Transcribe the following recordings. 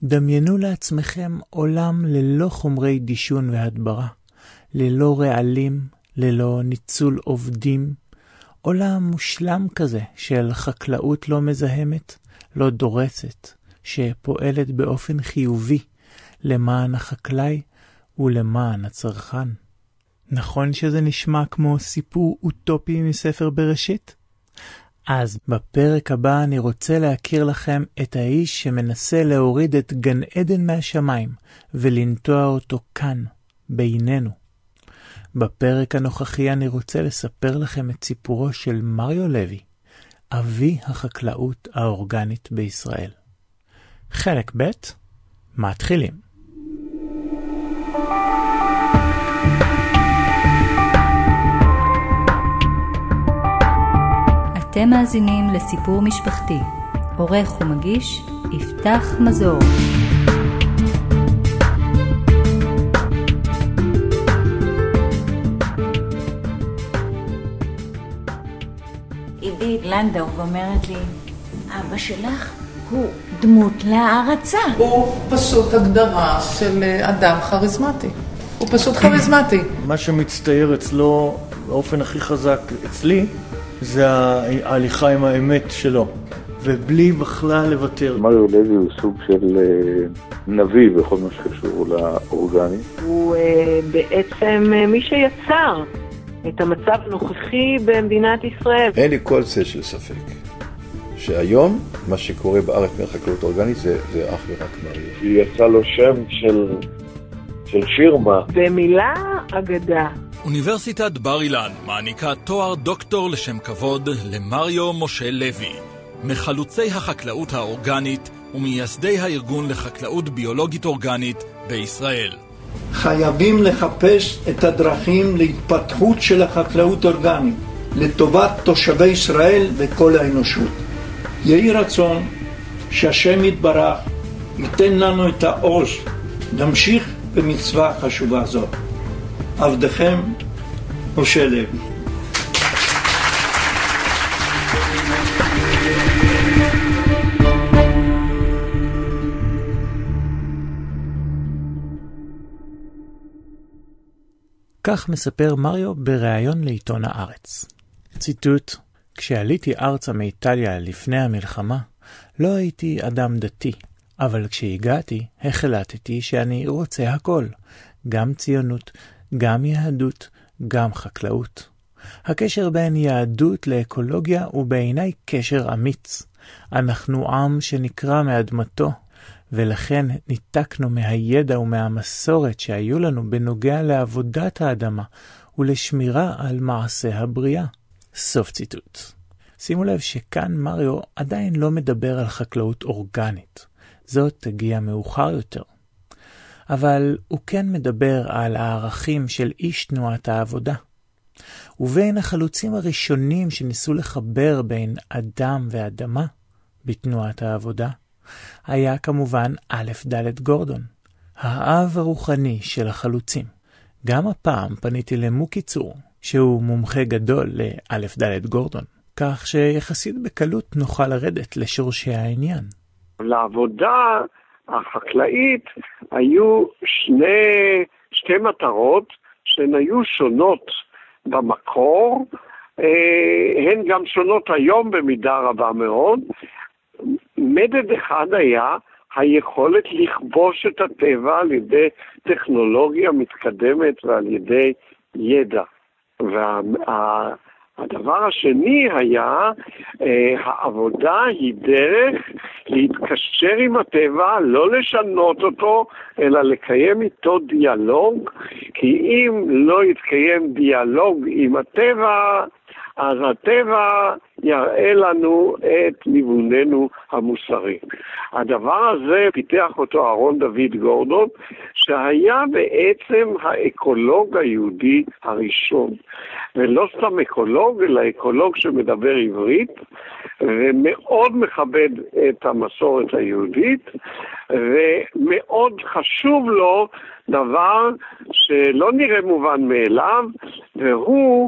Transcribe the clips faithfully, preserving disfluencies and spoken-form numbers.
דמיינו לעצמכם עולם ללא חומרי דישון והדברה, ללא רעלים, ללא ניצול עובדים, עולם מושלם כזה של חקלאות לא מזהמת, לא דורסת, שפועלת באופן חיובי למען החקלאי ולמען הצרכן. נכון שזה נשמע כמו סיפור אוטופי מספר בראשית? אז בפרק הבא אני רוצה להכיר לכם את האיש שמנסה להוריד את גן עדן מהשמיים ולנטוע אותו כאן, בינינו. בפרק הנוכחי אני רוצה לספר לכם את סיפורו של מריו לוי, אבי החקלאות האורגנית בישראל. חלק ב' מתחילים. אתם מאזינים לסיפור משפחתי. עורך ומגיש יפתח מזור. עידית לנדאו אומרת לי, אבא שלך הוא דמות להערצה. הוא פשוט הגדרה של אדם חריזמטי. הוא פשוט חריזמטי. מה שמצטייר אצלו באופן הכי חזק אצלי, זה ההליכה עם האמת שלו, ובלי בכלל לוותר. מריו לוי הוא סוג של נביא בכל מה שקשור לאורגני. הוא בעצם מי שיצר את המצב הנוכחי במדינת ישראל. אין לי כל צל של ספק שהיום מה שקורה בארץ מהחקלאות אורגנית זה, זה אך ורק מריו. יצא לו שם של, של פירמה. במילה אגדה. אוניברסיטת בר אילן מעניקה תואר דוקטור לשם כבוד למריו משה לוי, מחלוצי החקלאות האורגנית ומייסדי הארגון לחקלאות ביולוגית אורגנית בישראל. חייבים לחפש את הדרכים להתפתחות של החקלאות אורגנית לטובת תושבי ישראל וכל האנושות. יהי רצון שהשם יתברך ייתן לנו את העוז להמשיך במצווה חשובה זאת. עבדכם משה לוי. כך מספר מריו בריאיון לעיתון הארץ. ציטוט: כשעליתי ארצה מאיטליה לפני המלחמה, לא הייתי אדם דתי, אבל כשהגעתי, החלטתי שאני רוצה הכל, גם ציונות, גם יהדות, גם חקלאות. הקשר בין יהדות לאקולוגיה הוא בעיניי קשר אמיץ. אנחנו עם שנקרא מאדמתו, ולכן ניתקנו מהידע ומהמסורת שהיו לנו בנוגע לעבודת האדמה ולשמירה על מעשה הבריאה. סוף ציטוט. שימו לב שכאן מריו עדיין לא מדבר על חקלאות אורגנית. זאת תגיע מאוחר יותר. אבל הוא כן מדבר על הערכים של איש תנועת העבודה. ובין החלוצים הראשונים שניסו לחבר בין אדם ואדמה בתנועת העבודה, היה כמובן א' ד' גורדון, האב הרוחני של החלוצים. גם הפעם פניתי למוקי צור, שהוא מומחה גדול לא' ד' גורדון, כך שיחסית בקלות נוכל לרדת לשורשי העניין. לעבודה החקלאית היו שני, שתי מטרות שהן היו שונות במקור, הן גם שונות היום במידה רבה מאוד. מדד אחד היה היכולת לכבוש את הטבע על ידי טכנולוגיה מתקדמת ועל ידי ידע. והדבר השני היה, העבודה היא דרך להתקשר עם הטבע, לא לשנות אותו, אלא לקיים איתו דיאלוג, כי אם לא יתקיים דיאלוג עם הטבע, אז הטבע יראה לנו את ניווננו המוסרי. הדבר הזה פיתח אותו אהרון דוד גורדון, שהיה בעצם האקולוג היהודי הראשון. ולא סתם אקולוג, אלא אקולוג שמדבר עברית, ומאוד מכבד את המסורת היהודית, ומאוד חשוב לו דבר שלא נראה מובן מאליו, והוא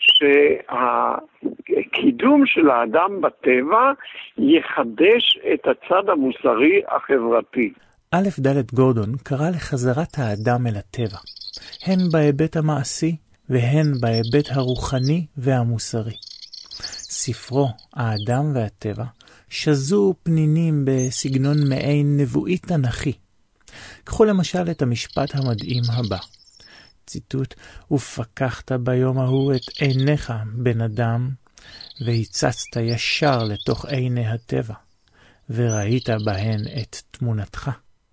שהקידום של האדם בטבע יחדש את הצד המוסרי החברתי. א' ד' גורדון קרא לחזרת האדם אל הטבע, הן בהיבט המעשי והן בהיבט הרוחני והמוסרי. ספרו, האדם והטבע, שזו פנינים בסגנון מעין נבואי תנכי. קחו למשל את המשפט המדהים הבא. ציטוט, ופקחת ביום ההוא את עיניך בן אדם, והצצת ישר לתוך עיני הטבע, וראית בהן את תמונתך,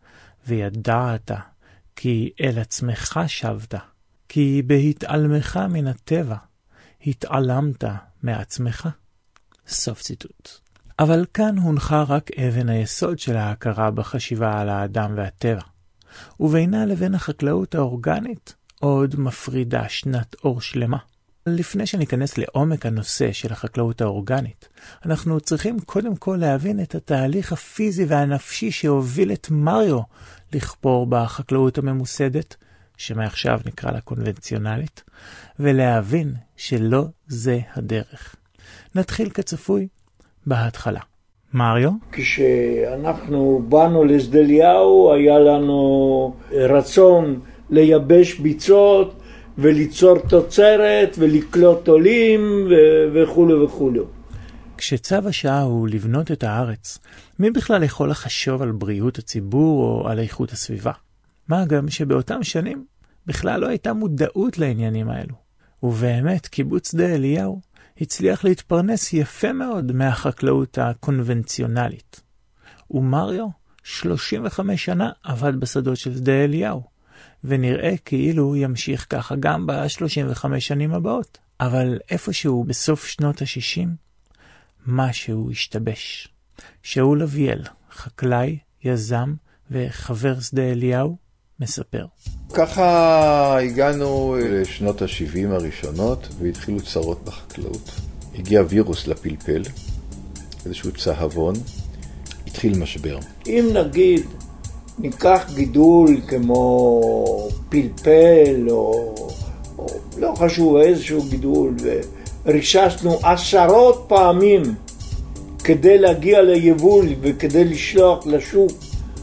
וידעת כי אל עצמך שבת, כי בהתעלמך מן הטבע, התעלמת מעצמך. סוף ציטוט. אבל כאן הונחה רק אבן היסוד של ההכרה בחשיבה על האדם והטבע, ובינה לבין החקלאות האורגנית עוד מפרידה שנת אור שלמה. לפני שניכנס לעומק הנושא של החקלאות האורגנית, אנחנו צריכים קודם כל להבין את התהליך הפיזי והנפשי שהוביל את מריו לכפור בחקלאות הממוסדת, שמעכשיו נקרא לה קונבנציונלית, ולהבין שלא זה הדרך. נתחיל כצפוי בהתחלה. מריו? כשאנחנו באנו לשדה אליהו, היה לנו רצון לייבש ביצות וליצור תוצרת ולקלוט עולים וכו' וכו'. כשצו השעה הוא לבנות את הארץ, מי בכלל יכול לחשוב על בריאות הציבור או על איכות הסביבה? מה גם שבאותם שנים בכלל לא הייתה מודעות לעניינים האלו. ובאמת קיבוץ שדה אליהו הצליח להתפרנס יפה מאוד מהחקלאות הקונבנציונלית. ומריו שלושים וחמש שנה עבד בשדות של שדה אליהו, ונראה כאילו הוא ימשיך ככה גם ב-שלושים וחמש שנים הבאות. אבל איפשהו בסוף שנות ה-שישים, משהו השתבש. שאול אביאל, חקלאי, יזם וחבר שדה אליהו, מספר. ככה הגענו לשנות ה-שבעים הראשונות, והתחילו צרות בחקלאות. הגיע וירוס לפלפל, איזשהו צהבון, התחיל משבר. אם נגיד, ניקח גידול כמו פלפל, או, או לא חשוב איזשהו גידול, וריששנו עשרות פעמים כדי להגיע ליבול וכדי לשלוח לשוק.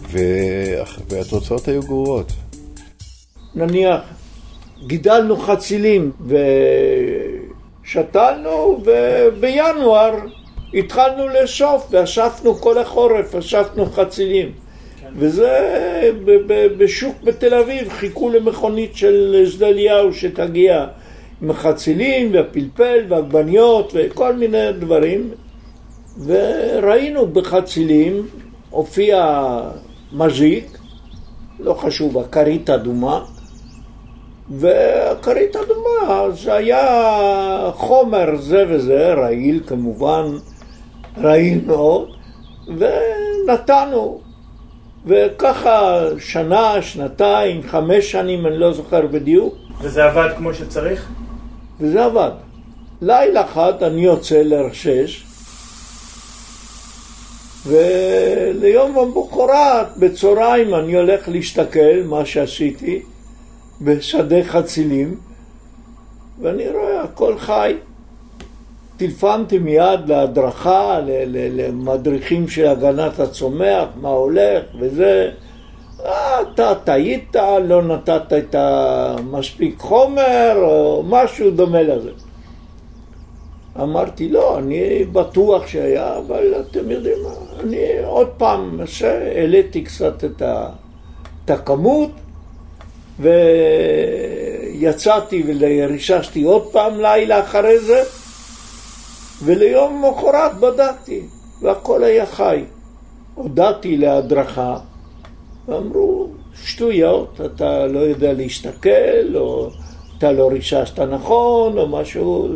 והתוצאות היו גרועות. נניח, גידלנו חצילים ושתלנו, ובינואר התחלנו לאסוף, ואספנו כל החורף, אספנו חצילים. וזה בשוק בתל אביב, חיכו למכונית של שדה אליהו שתגיע עם החצילים והפלפל והעגבניות וכל מיני דברים. וראינו בחצילים, הופיע מזיק, לא חשוב, הכרית אדומה, והכרית אדומה זה היה חומר זה וזה, רעיל כמובן, רעיל מאוד, ונתנו. וככה שנה, שנתיים, חמש שנים, אני לא זוכר בדיוק. וזה עבד כמו שצריך? וזה עבד. לילה אחד אני יוצא לרשש, וליום המחרת בצהריים אני הולך להסתכל מה שעשיתי בשדה חצילים, ואני רואה הכל חי. טלפנתי מיד להדרכה, למדריכים של הגנת הצומח, מה הולך וזה. אתה טעית, לא נתת את המספיק חומר או משהו דומה לזה. אמרתי, לא, אני בטוח שהיה, אבל אתם יודעים מה, אני עוד פעם העליתי קצת את, ה, את הכמות, ויצאתי וריששתי עוד פעם לילה אחרי זה, וליום מחרת בדקתי, והכל היה חי. הודעתי להדרכה, ואמרו, שטויות, אתה לא יודע להשתכל, או אתה לא ריששת נכון, או משהו.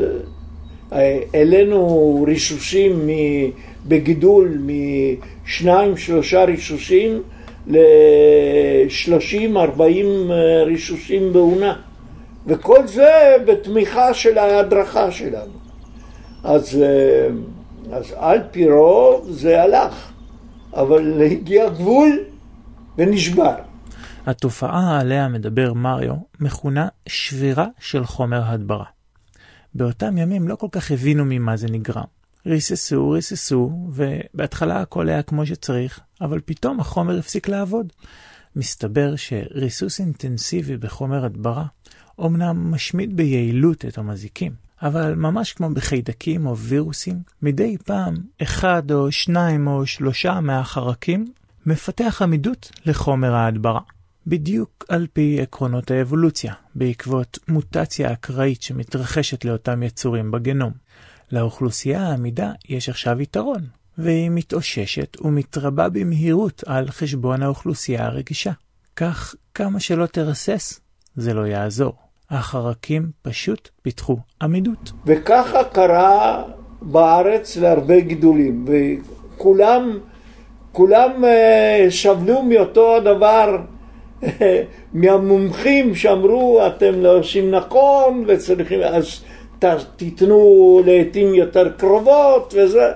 אלינו רישושים בגידול משניים, שלושה רישושים ל-שלושים ארבעים רישושים בעונה. וכל זה בתמיכה של ההדרכה שלנו. אז, אז על פי רוב זה הלך, אבל הגיע גבול ונשבר. התופעה עליה מדבר מריו מכונה שבירה של חומר הדברה. באותם ימים לא כל כך הבינו ממה זה נגרם. ריססו, ריססו, ובהתחלה הכל היה כמו שצריך, אבל פתאום החומר הפסיק לעבוד. מסתבר שריסוס אינטנסיבי בחומר הדברה, אומנם משמיד ביעילות את המזיקים, אבל ממש כמו בחיידקים או וירוסים, מדי פעם אחד או שניים או שלושה מהחרקים מפתח עמידות לחומר ההדברה. בדיוק על פי עקרונות האבולוציה, בעקבות מוטציה אקראית שמתרחשת לאותם יצורים בגנום. לאוכלוסייה העמידה יש עכשיו יתרון, והיא מתאוששת ומתרבה במהירות על חשבון האוכלוסייה הרגישה. כך כמה שלא תרסס, זה לא יעזור. החרקים פשוט פיתחו עמידות. וככה קרה בארץ להרבה גידולים, וכולם כולם שבלו מאותו הדבר, מהמומחים שאמרו אתם לא עושים נכון וצריכים, אז תיתנו לעתים יותר קרובות וזה.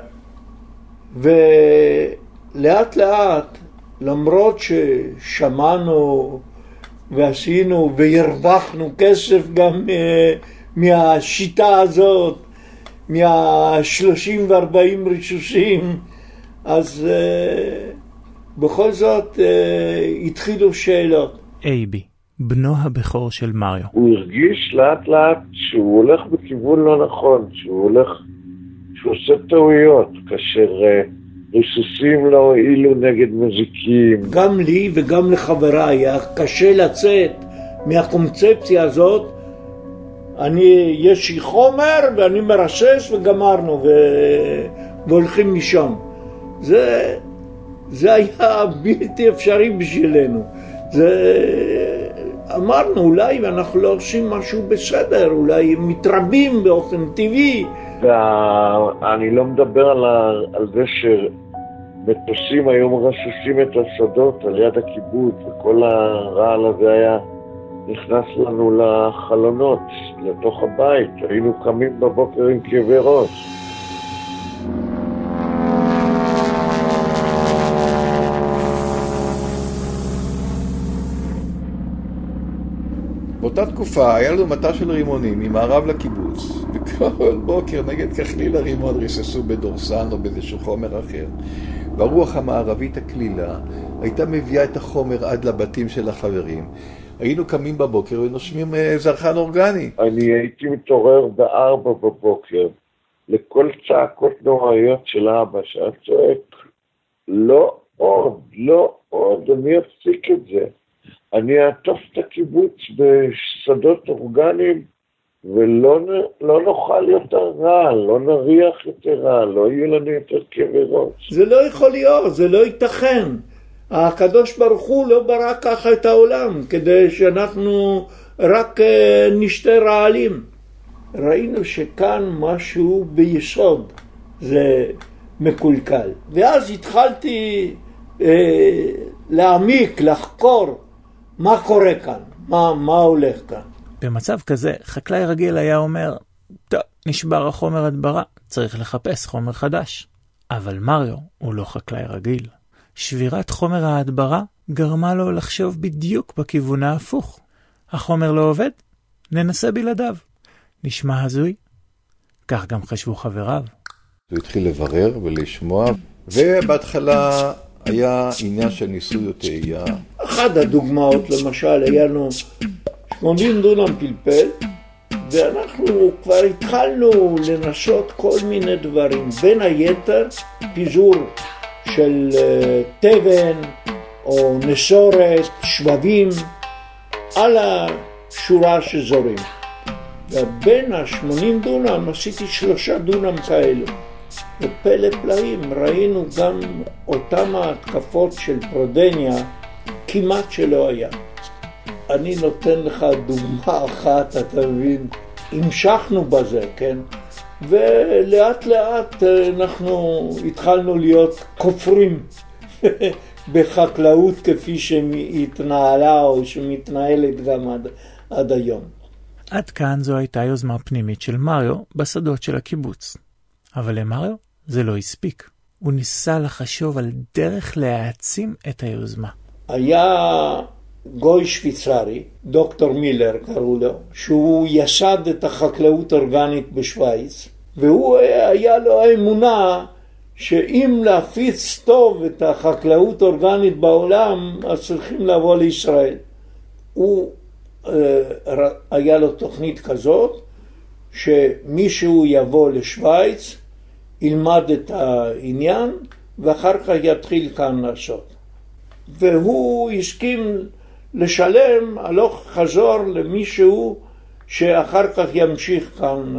ולאט לאט, למרות ששמענו ועשינו והרווחנו כסף גם מהשיטה הזאת, מה-שלושים וארבעים רישושים, אז בכל זאת התחילו שאלות. אייבי, בנו הבכור של מריו. הוא הרגיש לאט לאט שהוא הולך בכיוון לא נכון, שהוא הולך, שהוא עושה טעויות, כאשר ריסוסים לא הועילו נגד מזיקים. גם לי וגם לחבריי היה קשה לצאת מהקונספציה הזאת. אני, יש לי חומר ואני מרשש וגמרנו ו... והולכים משם. זה, זה היה בלתי אפשרי בשבילנו. זה, אמרנו אולי אנחנו לא עושים משהו בסדר, אולי מתרבים באופן טבעי. ואני לא מדבר על, ה... על זה שמטוסים היום רססים את השדות על יד הקיבוץ, וכל הרעל הזה היה נכנס לנו לחלונות, לתוך הבית. היינו קמים בבוקר עם כאבי ראש. באותה תקופה היה לנו מטע של רימונים ממערב לקיבוץ, וכל בוקר נגד ככליל הרימון ריססו בדורסן או באיזשהו חומר אחר. והרוח המערבית הכלילה הייתה מביאה את החומר עד לבתים של החברים. היינו קמים בבוקר ונושמים זרחן אורגני. אני הייתי מתעורר בארבע בבוקר לכל צעקות נוראיות של אבא שהיה צועק, לא עוד, לא עוד, אני אפסיק את זה. אני אעטוף את הקיבוץ בשדות אורגניים ולא לא נאכל יותר רע, לא נריח יותר רע, לא יהיו לנו יותר כאבי ראש. זה לא יכול להיות, זה לא ייתכן. הקדוש ברוך הוא לא ברא ככה את העולם כדי שאנחנו רק נשתה רעלים. ראינו שכאן משהו ביסוד זה מקולקל. ואז התחלתי אה, להעמיק, לחקור מה קורה כאן, מה, מה הולך כאן. במצב כזה, חקלאי רגיל היה אומר, טוב, נשבר החומר הדברה, צריך לחפש חומר חדש. אבל מריו הוא לא חקלאי רגיל. שבירת חומר ההדברה גרמה לו לחשוב בדיוק בכיוון ההפוך. החומר לא עובד? ננסה בלעדיו. נשמע הזוי? כך גם חשבו חבריו. הוא התחיל לברר ולשמוע, ובהתחלה היה עניין של ניסוי וטעייה. אחת הדוגמאות למשל, היה לנו שמונים דונם פלפל, ואנחנו כבר התחלנו לנסות כל מיני דברים, בין היתר פיזור של טבן או נשורת, שבבים, על השורה שזורים. ובין ה-שמונים דונם עשיתי שלושה דונם כאלו. ופלא פלאים, ראינו גם אותם ההתקפות של פרודניה, כמעט שלא היה. אני נותן לך דוגמה אחת, אתה מבין, המשכנו בזה, כן? ולאט לאט אנחנו התחלנו להיות כופרים בחקלאות כפי שהתנהלה או שמתנהלת גם עד, עד היום. עד כאן זו הייתה יוזמה פנימית של מריו בשדות של הקיבוץ. אבל למריו זה לא הספיק. הוא ניסה לחשוב על דרך להעצים את היוזמה. היה גוי שוויצרי, דוקטור מילר קראו לו, שהוא יסד את החקלאות האורגנית בשוויץ, והוא היה לו האמונה שאם להפיץ טוב את החקלאות האורגנית בעולם, אז צריכים לבוא לישראל. הוא, היה לו תוכנית כזאת, שמישהו יבוא לשוויץ, ילמד את העניין, ואחר כך יתחיל כאן לעשות. והוא הסכים לשלם הלוך חזור למישהו שאחר כך ימשיך כאן.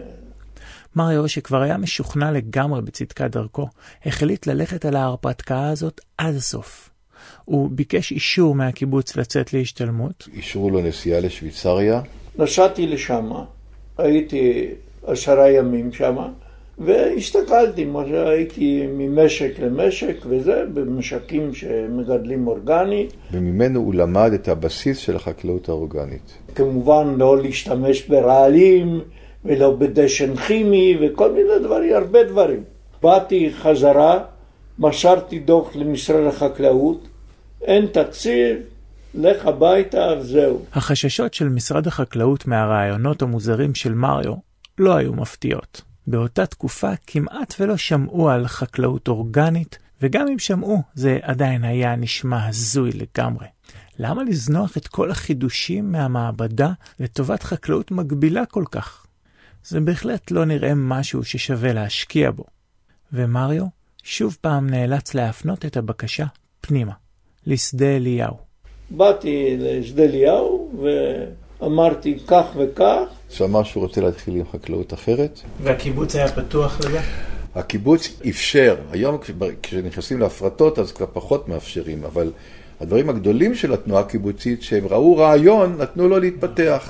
מריו, שכבר היה משוכנע לגמרי בצדקת דרכו, החליט ללכת על ההרפתקה הזאת עד הסוף. הוא ביקש אישור מהקיבוץ לצאת להשתלמות. אישרו לו נסיעה לשוויצריה. נסעתי לשם, הייתי עשרה ימים שם, והסתכלתי, מה שהייתי ממשק למשק, וזה במשקים שמגדלים אורגני. וממנו הוא למד את הבסיס של החקלאות האורגנית. כמובן לא להשתמש ברעלים, ולא בדשן כימי, וכל מיני דברים, הרבה דברים. באתי חזרה, מסרתי דוח למשרד החקלאות, אין תקציב, לך הביתה, וזהו. החששות של משרד החקלאות מהרעיונות המוזרים של מריו לא היו מפתיעות. באותה תקופה כמעט ולא שמעו על חקלאות אורגנית, וגם אם שמעו, זה עדיין היה נשמע הזוי לגמרי. למה לזנוח את כל החידושים מהמעבדה לטובת חקלאות מגבילה כל כך? זה בהחלט לא נראה משהו ששווה להשקיע בו. ומריו שוב פעם נאלץ להפנות את הבקשה פנימה, לשדה אליהו. באתי לשדה אליהו ואמרתי כך וכך. שאמר שהוא רוצה להתחיל עם חקלאות אחרת. והקיבוץ היה פתוח לזה? הקיבוץ אפשר. היום כשנכנסים להפרטות אז כבר פחות מאפשרים, אבל הדברים הגדולים של התנועה הקיבוצית שהם ראו רעיון נתנו לו להתפתח.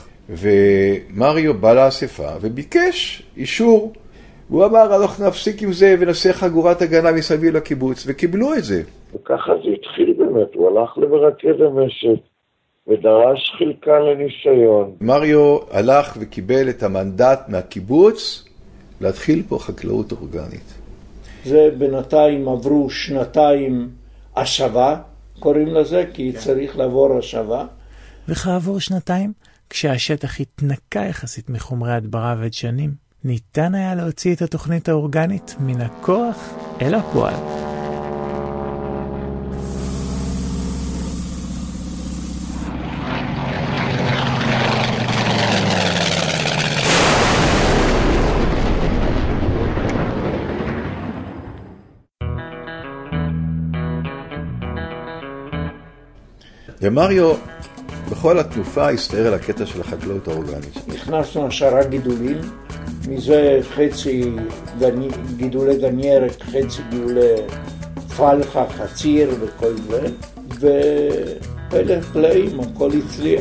ומריו בא לאספה וביקש אישור. הוא אמר, אנחנו נפסיק עם זה ונעשה חגורת הגנה מסביב לקיבוץ, וקיבלו את זה. וככה זה התחיל באמת, הוא הלך למרכז המשק ודרש חלקה לניסיון. מריו הלך וקיבל את המנדט מהקיבוץ להתחיל פה חקלאות אורגנית. זה בינתיים עברו שנתיים השבה, קוראים לזה, כי כן. צריך לעבור השבה. וכעבור שנתיים, כשהשטח התנקה יחסית מחומרי הדברה ודשנים, ניתן היה להוציא את התוכנית האורגנית מן הכוח אל הפועל. ומריו בכל התנופה הסתער על הקטע של החקלאות האורגנית. נכנסנו עשרה גידולים, מזה חצי גני, גידולי גניירת, חצי גידולי פלחה, חציר וכל זה, ופלא פלאים, הכל הצליח.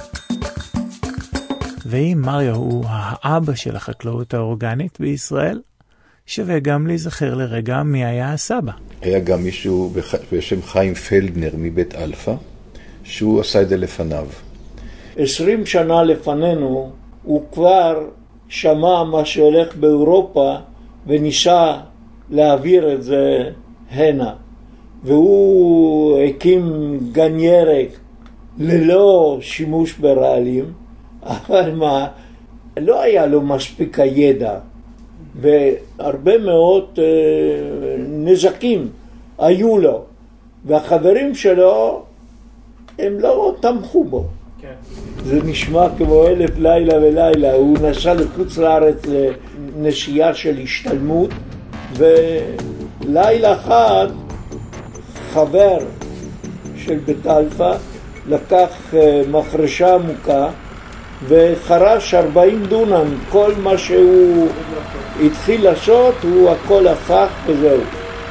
ואם מריו הוא האבא של החקלאות האורגנית בישראל, שווה גם להיזכר לרגע מי היה הסבא. היה גם מישהו בשם חיים פלדנר מבית אלפא, שהוא עשה את זה לפניו. עשרים שנה לפנינו הוא כבר שמע מה שהולך באירופה וניסה להעביר את זה הנה. והוא הקים גניירת ללא שימוש ברעלים, אבל מה, לא היה לו מספיק הידע, והרבה מאוד אה, נזקים היו לו, והחברים שלו הם לא תמכו בו. כן. זה נשמע כמו אלף לילה ולילה. הוא נסע לחוץ לארץ לנסיעה של השתלמות, ולילה אחד חבר של בית אלפא לקח מחרשה עמוקה וחרש ארבעים דונם. כל מה שהוא התחיל לעשות הוא הכל הפך וזהו.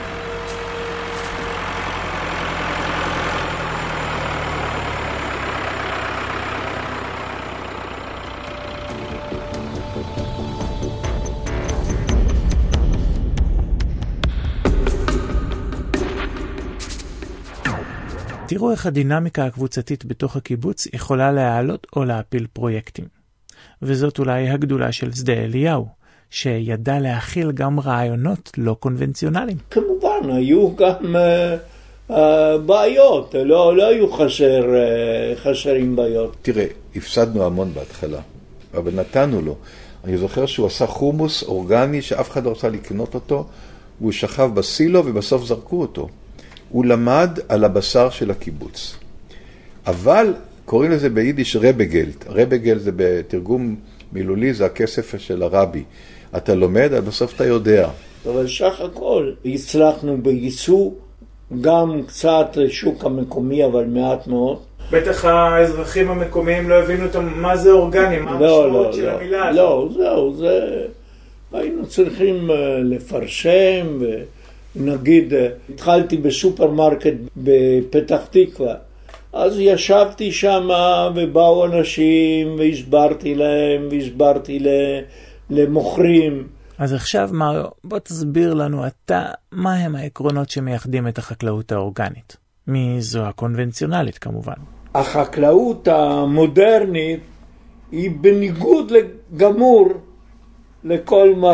תראו איך הדינמיקה הקבוצתית בתוך הקיבוץ יכולה להעלות או להפיל פרויקטים. וזאת אולי הגדולה של שדה אליהו, שידע להכיל גם רעיונות לא קונבנציונליים. כמובן, היו גם uh, uh, בעיות, לא, לא היו חסר, uh, חסרים בעיות. תראה, הפסדנו המון בהתחלה, אבל נתנו לו. אני זוכר שהוא עשה חומוס אורגני שאף אחד לא רצה לקנות אותו, והוא שכב בסילו ובסוף זרקו אותו. הוא למד על הבשר של הקיבוץ. אבל קוראים לזה ביידיש רבגלט. רבגלט זה בתרגום מילולי, זה הכסף של הרבי. אתה לומד, אבל בסוף אתה יודע. אבל שח הכל, הצלחנו בייצוא, גם קצת לשוק המקומי, אבל מעט מאוד. בטח האזרחים המקומיים לא הבינו מה זה אורגני, מה המשמעות של המילה הזאת. לא, זהו, זה... היינו צריכים לפרשם, ונגיד, התחלתי בסופרמרקט בפתח תקווה, אז ישבתי שם ובאו אנשים והסברתי להם, והסברתי למוכרים. אז עכשיו מריו, בוא תסביר לנו אתה, מה הם העקרונות שמייחדים את החקלאות האורגנית? מזו הקונבנציונלית כמובן. החקלאות המודרנית היא בניגוד לגמור לכל מה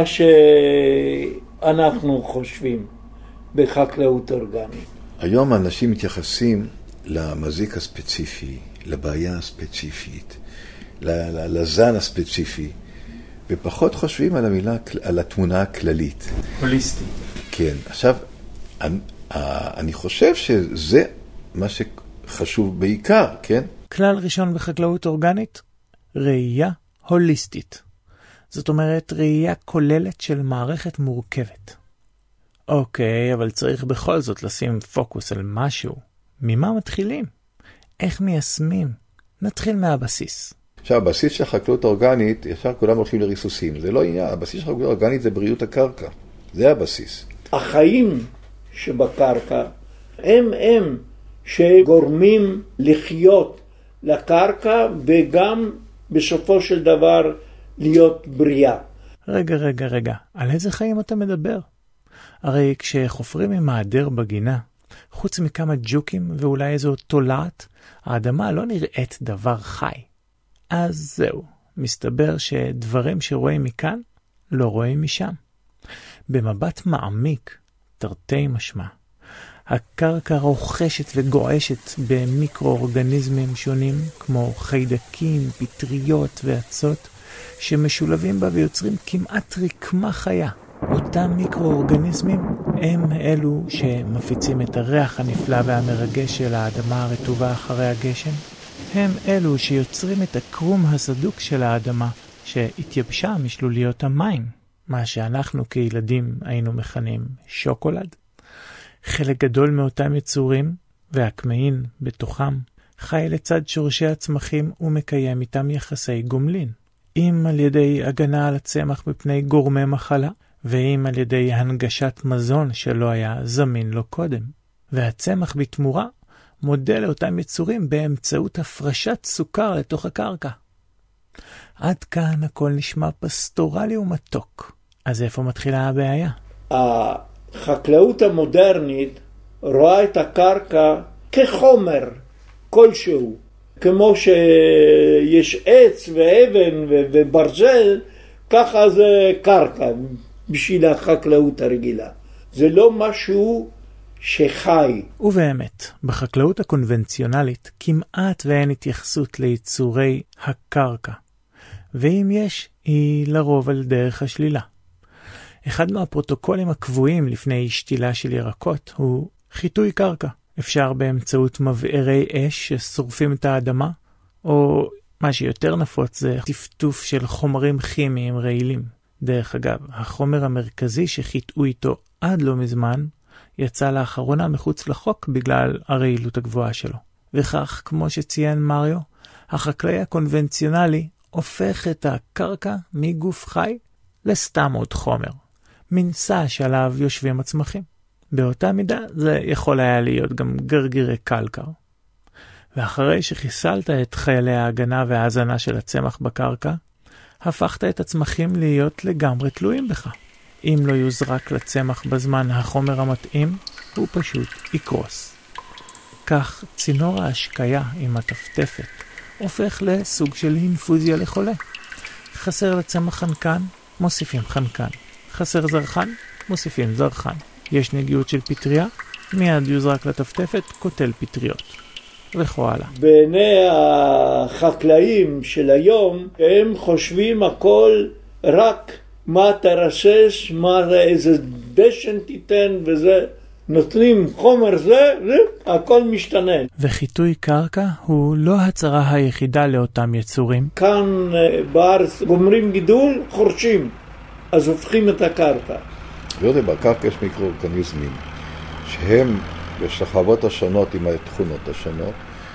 שאנחנו חושבים בחקלאות אורגנית. היום אנשים מתייחסים למזיק הספציפי, לבעיה הספציפית, לזן הספציפי, ופחות חושבים על המילה, על התמונה הכללית. הוליסטי. כן. עכשיו, אני, אני חושב שזה מה שחשוב בעיקר, כן? כלל ראשון בחקלאות אורגנית, ראייה הוליסטית. זאת אומרת, ראייה כוללת של מערכת מורכבת. אוקיי, אבל צריך בכל זאת לשים פוקוס על משהו. ממה מתחילים? איך מיישמים? נתחיל מהבסיס. עכשיו, הבסיס של חקלאות אורגנית, ישר כולם הולכים לריסוסים. זה לא עניין, הבסיס של חקלאות אורגנית זה בריאות הקרקע. זה הבסיס. החיים שבקרקע הם הם שגורמים לחיות לקרקע וגם בסופו של דבר להיות בריאה. רגע, רגע, רגע. על איזה חיים אתה מדבר? הרי כשחופרים עם מעדר בגינה, חוץ מכמה ג'וקים ואולי איזו תולעת, האדמה לא נראית דבר חי. אז זהו, מסתבר שדברים שרואים מכאן, לא רואים משם. במבט מעמיק, תרתי משמע, הקרקע רוכשת וגועשת במיקרואורגניזמים שונים, כמו חיידקים, פטריות ועצות, שמשולבים בה ויוצרים כמעט רקמה חיה. אותם מיקרואורגניזמים הם אלו שמפיצים את הריח הנפלא והמרגש של האדמה הרטובה אחרי הגשם. הם אלו שיוצרים את הקרום הסדוק של האדמה שהתייבשה משלוליות המים, מה שאנחנו כילדים היינו מכנים שוקולד. חלק גדול מאותם יצורים, והקמעין בתוכם, חי לצד שורשי הצמחים ומקיים איתם יחסי גומלין. אם על ידי הגנה על הצמח מפני גורמי מחלה, ואם על ידי הנגשת מזון שלא היה זמין לו קודם. והצמח בתמורה מודל לאותם יצורים באמצעות הפרשת סוכר לתוך הקרקע. עד כאן הכל נשמע פסטורלי ומתוק. אז איפה מתחילה הבעיה? החקלאות המודרנית רואה את הקרקע כחומר כלשהו. כמו שיש עץ ואבן וברזל, ככה זה קרקע בשביל החקלאות הרגילה. זה לא משהו שחי. ובאמת, בחקלאות הקונבנציונלית כמעט ואין התייחסות ליצורי הקרקע. ואם יש, היא לרוב על דרך השלילה. אחד מהפרוטוקולים הקבועים לפני שתילה של ירקות הוא חיטוי קרקע. אפשר באמצעות מבערי אש ששורפים את האדמה, או מה שיותר נפוץ זה טפטוף של חומרים כימיים רעילים. דרך אגב, החומר המרכזי שחיטאו איתו עד לא מזמן, יצא לאחרונה מחוץ לחוק בגלל הרעילות הגבוהה שלו. וכך, כמו שציין מריו, החקלאי הקונבנציונלי הופך את הקרקע מגוף חי לסתם עוד חומר. מנסה שעליו יושבים הצמחים. באותה מידה זה יכול היה להיות גם גרגירי קלקר. ואחרי שחיסלת את חיילי ההגנה וההזנה של הצמח בקרקע, הפכת את הצמחים להיות לגמרי תלויים בך. אם לא יוזרק לצמח בזמן החומר המתאים, הוא פשוט יקרוס. כך צינור ההשקיה עם הטפטפת הופך לסוג של אינפוזיה לחולה. חסר לצמח חנקן, מוסיפים חנקן. חסר זרחן, מוסיפים זרחן. יש נגיעות של פטריה, מיד יוזרק לטפטפת, קוטל פטריות. וכו הלאה. בעיני החקלאים של היום, הם חושבים הכל רק מה תרשש, מה זה, איזה דשן תיתן וזה, נותנים חומר זה, זה, הכל משתנה. וחיטוי קרקע הוא לא הצרה היחידה לאותם יצורים. כאן בארץ גומרים גידול, חורשים, אז הופכים את הקרקע. ויודע, בקרקע יש מיקרואורגניזמים, שהם בשכבות השונות עם התכונות השונות,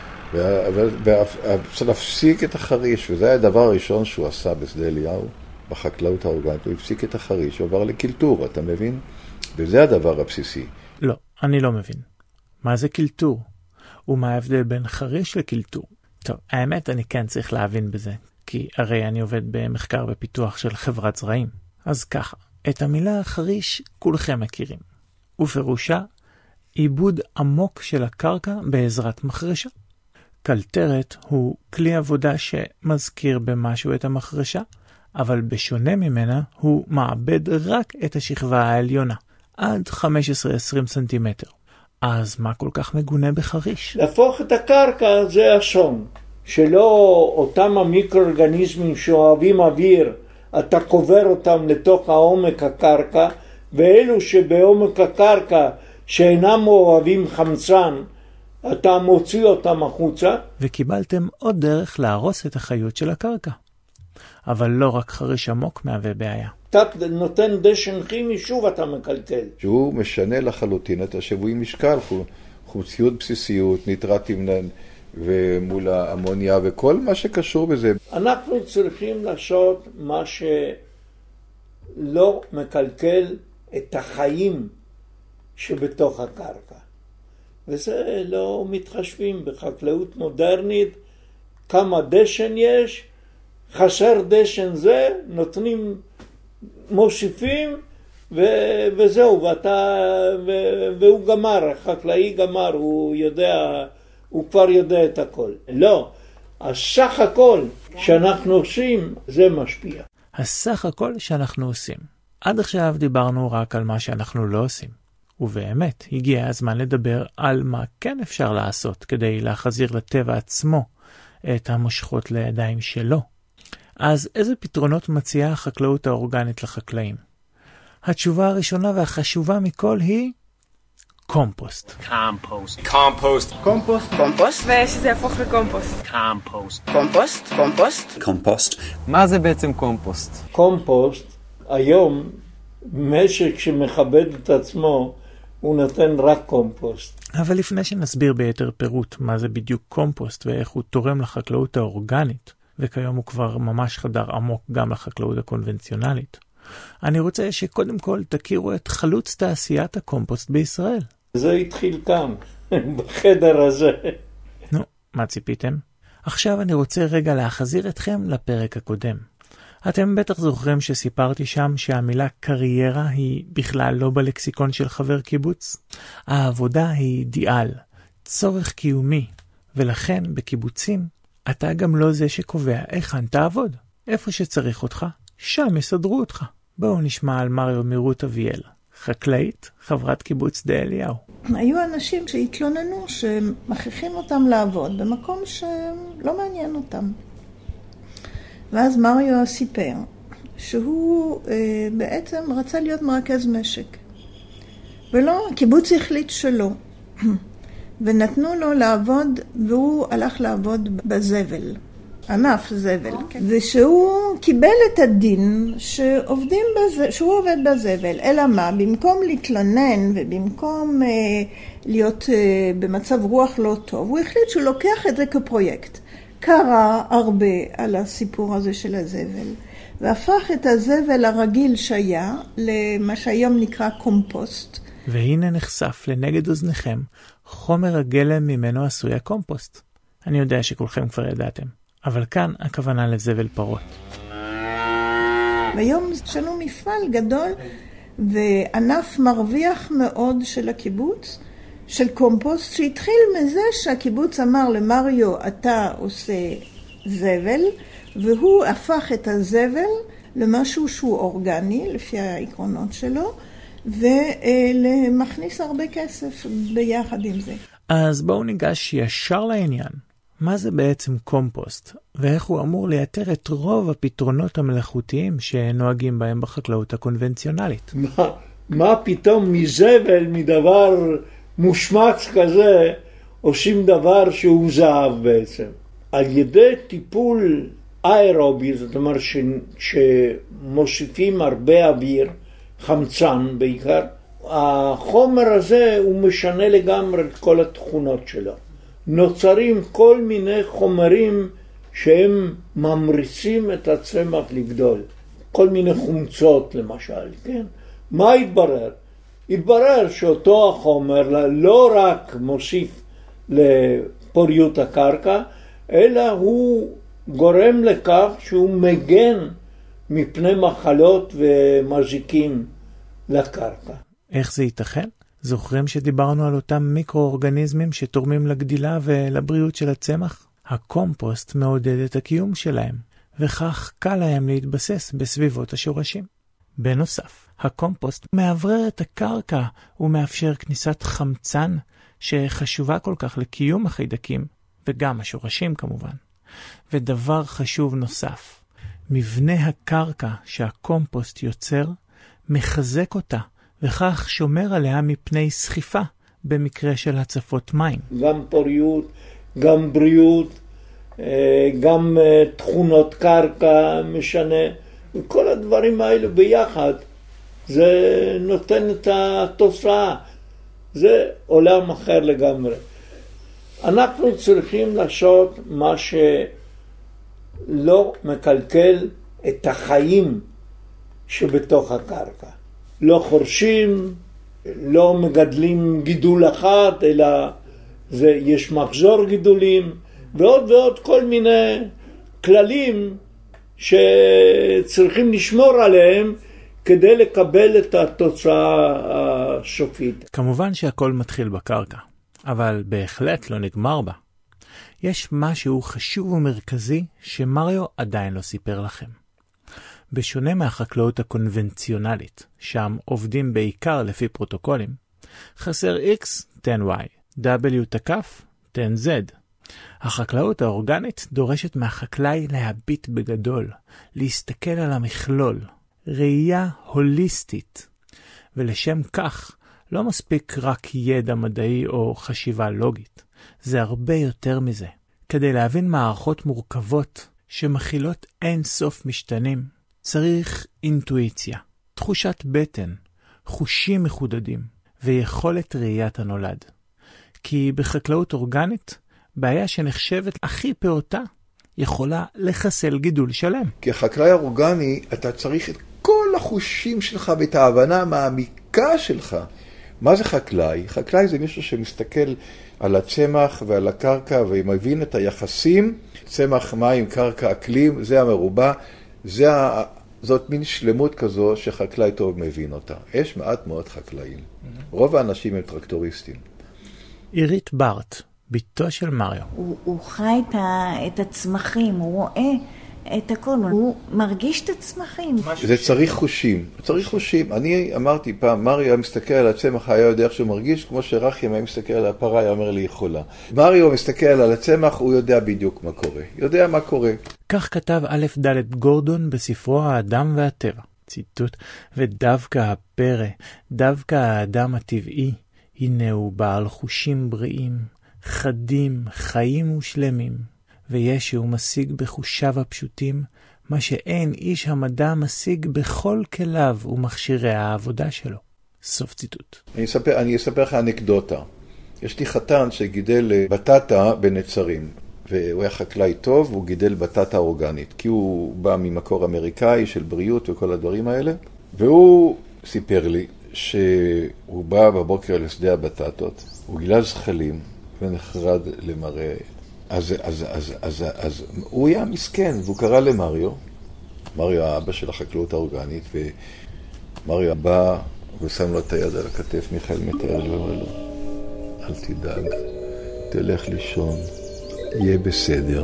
וצריך להפסיק את החריש, וזה היה הדבר הראשון שהוא עשה בשדה אליהו, בחקלאות האורגנית, הוא הפסיק את החריש, הוא עבר לקלטור, אתה מבין? וזה הדבר הבסיסי. לא, אני לא מבין. מה זה קלטור? ומה ההבדל בין חריש לקלטור? טוב, האמת אני כן צריך להבין בזה, כי הרי אני עובד במחקר ופיתוח של חברת זרעים. אז ככה, את המילה חריש כולכם מכירים, ופירושה עיבוד עמוק של הקרקע בעזרת מחרשה. קלטרת הוא כלי עבודה שמזכיר במשהו את המחרשה, אבל בשונה ממנה הוא מעבד רק את השכבה העליונה, עד חמש עשרה עד עשרים סנטימטר. אז מה כל כך מגונה בחריש? להפוך את הקרקע זה אסון, שלא אותם המיקרואורגניזמים שאוהבים אוויר, אתה קובר אותם לתוך העומק הקרקע, ואלו שבעומק הקרקע שאינם אוהבים חמצן, אתה מוציא אותם החוצה. וקיבלתם עוד דרך להרוס את החיות של הקרקע. אבל לא רק חריש עמוק מהווה בעיה. אתה נותן דשן כימי, שוב אתה מקלקל. שהוא משנה לחלוטין את השווי משקל, חומציות בסיסיות, ניטרטים ומול האמוניה וכל מה שקשור בזה. אנחנו צריכים לעשות מה שלא מקלקל את החיים שבתוך הקרקע. וזה לא מתחשבים בחקלאות מודרנית, כמה דשן יש, חסר דשן זה, נותנים, מוסיפים, ו- וזהו, ואתה, ו- והוא גמר, החקלאי גמר, הוא יודע, הוא כבר יודע את הכל. לא, הסך הכל שאנחנו עושים, זה משפיע. הסך הכל שאנחנו עושים. עד עכשיו דיברנו רק על מה שאנחנו לא עושים. ובאמת, הגיע הזמן לדבר על מה כן אפשר לעשות כדי להחזיר לטבע עצמו את המושכות לידיים שלו. אז איזה פתרונות מציעה החקלאות האורגנית לחקלאים? התשובה הראשונה והחשובה מכל היא קומפוסט. קומפוסט. קומפוסט. קומפוסט. קומפוסט. ושזה יהפוך לקומפוסט. קומפוסט. קומפוסט. קומפוסט. קומפוסט. מה זה בעצם קומפוסט? קומפוסט, היום משק שמכבד את עצמו, הוא נותן רק קומפוסט. אבל לפני שנסביר ביתר פירוט מה זה בדיוק קומפוסט ואיך הוא תורם לחקלאות האורגנית, וכיום הוא כבר ממש חדר עמוק גם לחקלאות הקונבנציונלית, אני רוצה שקודם כל תכירו את חלוץ תעשיית הקומפוסט בישראל. זה התחיל כאן, בחדר הזה. נו, מה ציפיתם? עכשיו אני רוצה רגע להחזיר אתכם לפרק הקודם. אתם בטח זוכרים שסיפרתי שם שהמילה קריירה היא בכלל לא בלקסיקון של חבר קיבוץ. העבודה היא אידיאל, צורך קיומי, ולכן בקיבוצים אתה גם לא זה שקובע היכן תעבוד. איפה שצריך אותך, שם יסדרו אותך. בואו נשמע על מריו מרות אביאל, חקלאית, חברת קיבוץ שדה אליהו. היו אנשים שהתלוננו שמכריחים אותם לעבוד במקום שלא מעניין אותם. ואז מריו סיפר שהוא אה, בעצם רצה להיות מרכז משק. ולא, הקיבוץ החליט שלא. ונתנו לו לעבוד, והוא הלך לעבוד בזבל, ענף זבל. Okay. ושהוא קיבל את הדין שעובדים בזה, שהוא עובד בזבל. אלא מה? במקום להתלונן ובמקום אה, להיות אה, במצב רוח לא טוב, הוא החליט שהוא לוקח את זה כפרויקט. קרא הרבה על הסיפור הזה של הזבל, והפך את הזבל הרגיל שהיה למה שהיום נקרא קומפוסט. והנה נחשף לנגד אוזניכם חומר הגלם ממנו עשוי הקומפוסט. אני יודע שכולכם כבר ידעתם, אבל כאן הכוונה לזבל פרות. והיום יש לנו מפעל גדול וענף מרוויח מאוד של הקיבוץ, של קומפוסט, שהתחיל מזה שהקיבוץ אמר למריו, אתה עושה זבל, והוא הפך את הזבל למשהו שהוא אורגני, לפי העקרונות שלו, ומכניס הרבה כסף ביחד עם זה. אז בואו ניגש ישר לעניין. מה זה בעצם קומפוסט, ואיך הוא אמור לייתר את רוב הפתרונות המלאכותיים שנוהגים בהם בחקלאות הקונבנציונלית. מה, מה פתאום מזבל, מדבר מושמץ כזה, עושים דבר שהוא זהב בעצם? על ידי טיפול אירובי, זאת אומרת ש, שמוסיפים הרבה אוויר, חמצן בעיקר, החומר הזה הוא משנה לגמרי את כל התכונות שלו. נוצרים כל מיני חומרים שהם ממריצים את הצמח לגדול. כל מיני חומצות למשל, כן? מה התברר? התברר שאותו החומר לא רק מוסיף לפוריות הקרקע, אלא הוא גורם לכך שהוא מגן מפני מחלות ומזיקים לקרקע. איך זה ייתכן? זוכרים שדיברנו על אותם מיקרואורגניזמים שתורמים לגדילה ולבריאות של הצמח? הקומפוסט מעודד את הקיום שלהם, וכך קל להם להתבסס בסביבות השורשים. בנוסף, הקומפוסט מעברר את הקרקע ומאפשר כניסת חמצן שחשובה כל כך לקיום החיידקים, וגם השורשים כמובן. ודבר חשוב נוסף, מבנה הקרקע שהקומפוסט יוצר מחזק אותה, וכך שומר עליה מפני סחיפה במקרה של הצפות מים. גם פוריות, גם בריאות, גם תכונות קרקע משנה, וכל הדברים האלה ביחד, זה נותן את התוצאה. זה עולם אחר לגמרי. אנחנו צריכים לעשות מה שלא מקלקל את החיים שבתוך הקרקע. לא חורשים, לא מגדלים גידול אחד, אלא זה, יש מחזור גידולים, ועוד ועוד כל מיני כללים שצריכים לשמור עליהם כדי לקבל את התוצאה הסופית. כמובן שהכל מתחיל בקרקע, אבל בהחלט לא נגמר בה. יש משהו חשוב ומרכזי שמריו עדיין לא סיפר לכם. בשונה מהחקלאות הקונבנציונלית, שם עובדים בעיקר לפי פרוטוקולים, חסר X, תן Y, W תקף, תן Z. החקלאות האורגנית דורשת מהחקלאי להביט בגדול, להסתכל על המכלול, ראייה הוליסטית. ולשם כך לא מספיק רק ידע מדעי או חשיבה לוגית. זה הרבה יותר מזה. כדי להבין מערכות מורכבות שמכילות אין סוף משתנים, צריך אינטואיציה, תחושת בטן, חושים מחודדים ויכולת ראיית הנולד. כי בחקלאות אורגנית, בעיה שנחשבת הכי פעוטה, יכולה לחסל גידול שלם. כחקלאי אורגני, אתה צריך את כל החושים שלך ואת ההבנה המעמיקה שלך. מה זה חקלאי? חקלאי זה מישהו שמסתכל על הצמח ועל הקרקע ומבין את היחסים, צמח, מים, קרקע, אקלים, זה המרובע, זה ה... זאת מין שלמות כזו שחקלאי טוב מבין אותה. יש מעט מאוד חקלאים. רוב האנשים הם טרקטוריסטים. עירית ברט, ביתו של מריו. הוא, הוא חי את, ה, את הצמחים, הוא רואה את הכל, הוא מרגיש את הצמחים. זה צריך חושים, צריך חושים. אני אמרתי פעם, מריו מסתכל על הצמח, היה יודע איך שהוא מרגיש, כמו שרחים היה מסתכל על הפרה, היה אומר לי יכולה. מריו מסתכל על הצמח, הוא יודע בדיוק מה קורה. יודע מה קורה. כך כתב א' ד' גורדון בספרו האדם והטבע. ציטוט, ודווקא הפרא, דווקא האדם הטבעי, הנה הוא בעל חושים בריאים, חדים, חיים ושלמים, ויש שהוא משיג בחושיו הפשוטים, מה שאין איש המדע משיג בכל כליו ומכשירי העבודה שלו. סוף ציטוט. אני אספר, אני אספר לך אנקדוטה. יש לי חתן שגידל בטטה בנצרים, והוא היה חקלאי טוב, והוא גידל בטטה אורגנית, כי הוא בא ממקור אמריקאי של בריאות וכל הדברים האלה, והוא סיפר לי שהוא בא בבוקר לשדה הבטטות, הוא גילה זחלים ונחרד למראה. אז, אז, אז, אז, אז הוא היה מסכן, והוא קרא למריו, מריו האבא של החקלאות האורגנית, ומריו בא ושם לו את היד על הכתף, מיכאל מתאר לו, ואומר לו, אל תדאג, תלך לישון, יהיה בסדר.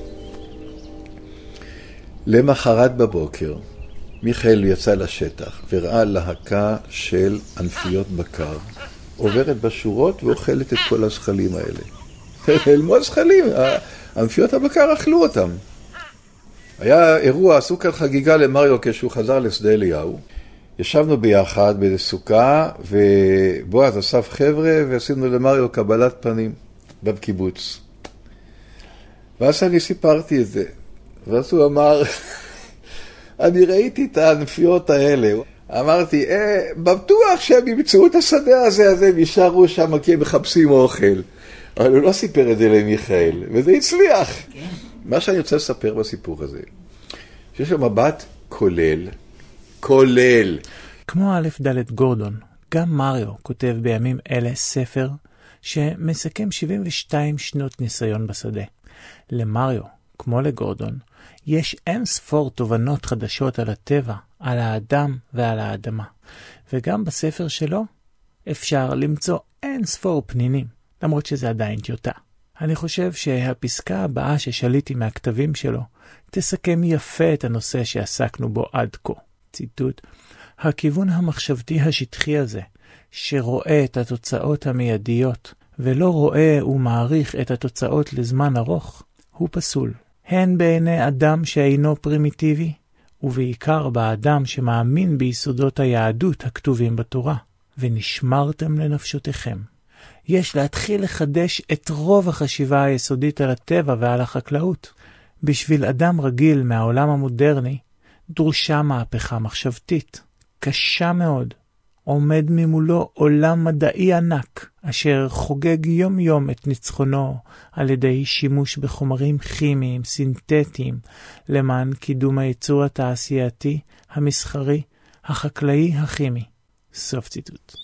למחרת בבוקר, מיכאל יצא לשטח וראה להקה של ענפיות בקר, עוברת בשורות ואוכלת את כל הזחלים האלה. ללמוד זחלים. המפיות הבקר אכלו אותם. היה אירוע, עשו כאן חגיגה למריו כשהוא חזר לשדה אליהו. ישבנו ביחד באיזו סוכה, ובועז אסף חבר'ה, ועשינו למריו קבלת פנים בקיבוץ. ואז אני סיפרתי את זה. ואז הוא אמר, אני ראיתי את הענפיות האלה. אמרתי, אה, בטוח שהם ימצאו את השדה הזה, הזה, וישארו שם כי הם מחפשים אוכל. אבל הוא לא סיפר את זה למיכאל, וזה הצליח. כן. מה שאני רוצה לספר בסיפור הזה, שיש לו מבט כולל, כולל. כמו א' ד' גורדון, גם מריו כותב בימים אלה ספר שמסכם שבעים ושתיים שנות ניסיון בשדה. למריו, כמו לגורדון, יש אין ספור תובנות חדשות על הטבע, על האדם ועל האדמה. וגם בספר שלו אפשר למצוא אין ספור פנינים, למרות שזה עדיין טיוטה. אני חושב שהפסקה הבאה ששליתי מהכתבים שלו תסכם יפה את הנושא שעסקנו בו עד כה. ציטוט: הכיוון המחשבתי השטחי הזה, שרואה את התוצאות המיידיות ולא רואה ומעריך את התוצאות לזמן ארוך, הוא פסול. הן בעיני אדם שאינו פרימיטיבי, ובעיקר באדם שמאמין ביסודות היהדות הכתובים בתורה. ונשמרתם לנפשותיכם. יש להתחיל לחדש את רוב החשיבה היסודית על הטבע ועל החקלאות. בשביל אדם רגיל מהעולם המודרני, דרושה מהפכה מחשבתית, קשה מאוד. עומד ממולו עולם מדעי ענק, אשר חוגג יום יום את ניצחונו על ידי שימוש בחומרים כימיים, סינתטיים, למען קידום הייצור התעשייתי, המסחרי, החקלאי, הכימי. סוף ציטוט.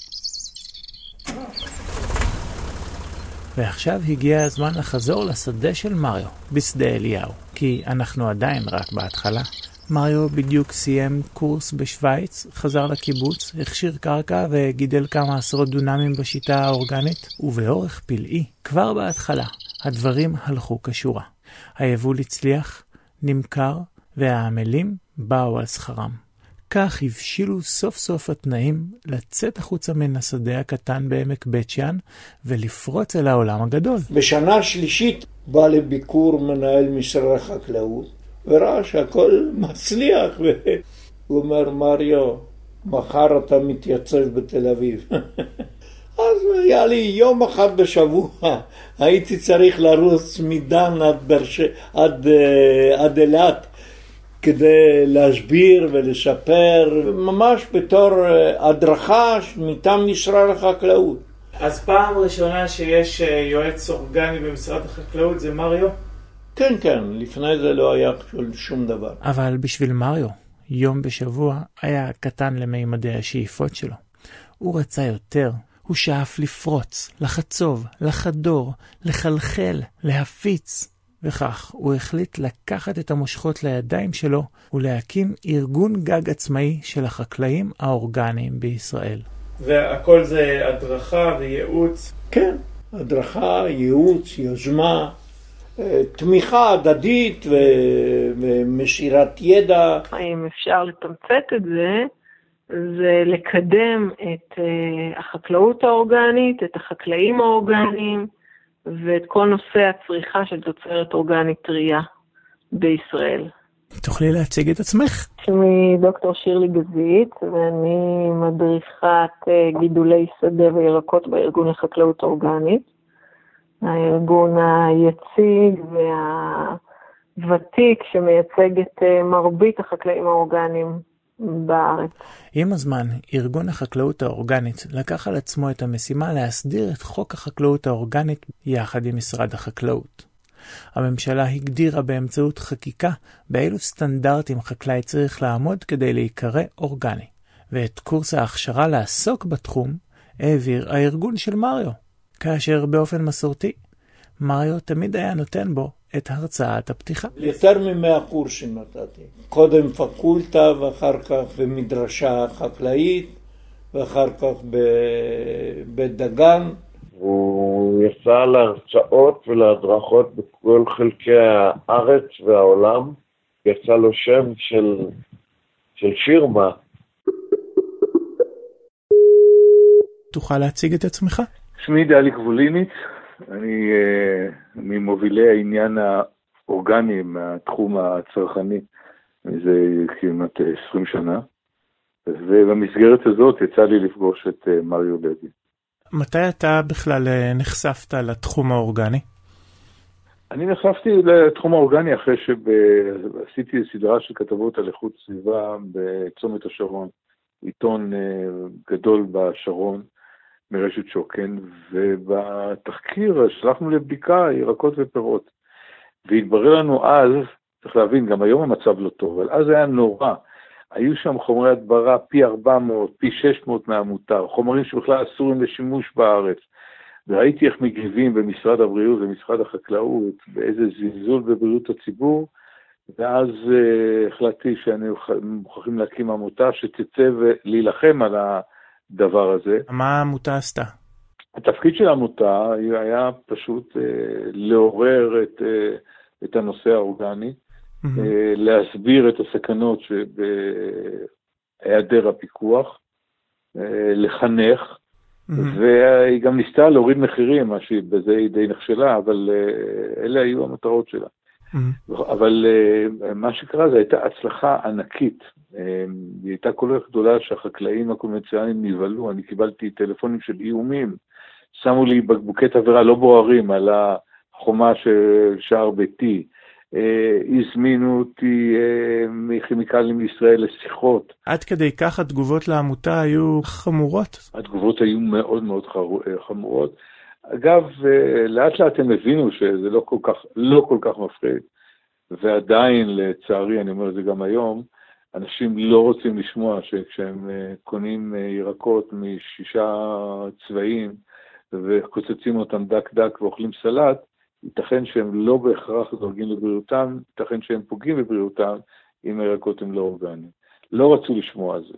ועכשיו הגיע הזמן לחזור לשדה של מריו, בשדה אליהו, כי אנחנו עדיין רק בהתחלה. מריו בדיוק סיים קורס בשוויץ, חזר לקיבוץ, הכשיר קרקע וגידל כמה עשרות דונמים בשיטה האורגנית, ובאורך פלאי, כבר בהתחלה, הדברים הלכו כשורה. היבול הצליח, נמכר, והעמלים באו על שכרם. כך הבשילו סוף סוף התנאים לצאת החוצה מן השדה הקטן בעמק בית שאן ולפרוץ אל העולם הגדול. בשנה שלישית בא לביקור מנהל משרד החקלאות וראה שהכל מצליח, והוא אומר, מריו, מחר אתה מתייצב בתל אביב. אז היה לי יום אחד בשבוע, הייתי צריך לרוץ מדן עד, ברש... עד, עד אלת, כדי להסביר ולשפר, ממש בתור הדרכה מטעם משרד החקלאות. אז פעם ראשונה שיש יועץ אורגני במשרד החקלאות זה מריו? כן, כן, לפני זה לא היה שום דבר. אבל בשביל מריו, יום בשבוע היה קטן למימדי השאיפות שלו. הוא רצה יותר, הוא שאף לפרוץ, לחצוב, לחדור, לחלחל, להפיץ. וכך הוא החליט לקחת את המושכות לידיים שלו ולהקים ארגון גג עצמאי של החקלאים האורגניים בישראל. והכל זה הדרכה וייעוץ? כן, הדרכה, ייעוץ, יוזמה, תמיכה הדדית ומשירת ידע. אם אפשר לתמצת את זה, זה לקדם את החקלאות האורגנית, את החקלאים האורגניים, ואת כל נושא הצריכה של תוצרת אורגנית טרייה בישראל. תוכלי להציג את עצמך? שמי דוקטור שירלי גזית, ואני מדריכת גידולי שדה וירקות בארגון לחקלאות אורגנית. הארגון היציג והוותיק שמייצג את מרבית החקלאים האורגניים בארץ. עם הזמן, ארגון החקלאות האורגנית לקח על עצמו את המשימה להסדיר את חוק החקלאות האורגנית יחד עם משרד החקלאות. הממשלה הגדירה באמצעות חקיקה באילו סטנדרטים חקלאי צריך לעמוד כדי להיקרא אורגני, ואת קורס ההכשרה לעסוק בתחום העביר הארגון של מריו, כאשר באופן מסורתי, מריו תמיד היה נותן בו את הרצאת הפתיחה. יותר ממאה קורסים נתתי. קודם פקולטה ואחר כך במדרשה חקלאית ואחר כך בבית דגן. הוא יצא להרצאות ולהדרכות בכל חלקי הארץ והעולם. יצא לו שם של, של פירמה. תוכל להציג את עצמך? שמי דלי גבוליניץ, אני ממובילי העניין האורגני מהתחום הצרכני, זה כמעט עשרים שנה, ובמסגרת הזאת יצא לי לפגוש את מריו לוי. מתי אתה בכלל נחשפת לתחום האורגני? אני נחשפתי לתחום האורגני אחרי שעשיתי סדרה של כתבות על איכות סביבה בצומת השרון, עיתון גדול בשרון, מרשת שוקן, ובתחקיר שלחנו לבדיקה ירקות ופירות. והתברר לנו אז, צריך להבין, גם היום המצב לא טוב, אבל אז היה נורא. היו שם חומרי הדברה פי ארבע מאות, פי שש מאות מהמותר, חומרים שבכלל אסורים לשימוש בארץ. וראיתי איך מגיבים במשרד הבריאות ומשרד החקלאות, באיזה זלזול בבריאות הציבור, ואז uh, החלטתי שאני מוכרחים להקים עמותה שתצא ולהילחם על הדבר הזה. מה העמותה עשתה? התפקיד של העמותה היה פשוט uh, לעורר את, uh, את הנושא האורגני, mm-hmm. uh, להסביר את הסכנות שבהיעדר הפיקוח, uh, לחנך, mm-hmm. והיא גם ניסתה להוריד מחירים, מה שבזה היא די נכשלה, אבל uh, אלה היו המטרות שלה. Mm-hmm. אבל uh, מה שקרה זה הייתה הצלחה ענקית, uh, היא הייתה כל כך גדולה שהחקלאים הקונבנציונליים נבהלו, אני קיבלתי טלפונים של איומים, שמו לי בקבוקי תבערה לא בוערים על החומה של שער ביתי, uh, הזמינו אותי uh, מכימיקלים לישראל לשיחות. עד כדי כך התגובות לעמותה היו חמורות? התגובות היו מאוד מאוד חמורות. אגב, לאט לאט הם הבינו שזה לא כל כך, לא כל כך מפחיד, ועדיין לצערי, אני אומר את זה גם היום, אנשים לא רוצים לשמוע שכשהם קונים ירקות משישה צבעים, וקוצצים אותם דק דק ואוכלים סלט, ייתכן שהם לא בהכרח דואגים לבריאותם, ייתכן שהם פוגעים בבריאותם, אם הירקות הם לא אורגניים. לא רצו לשמוע על זה.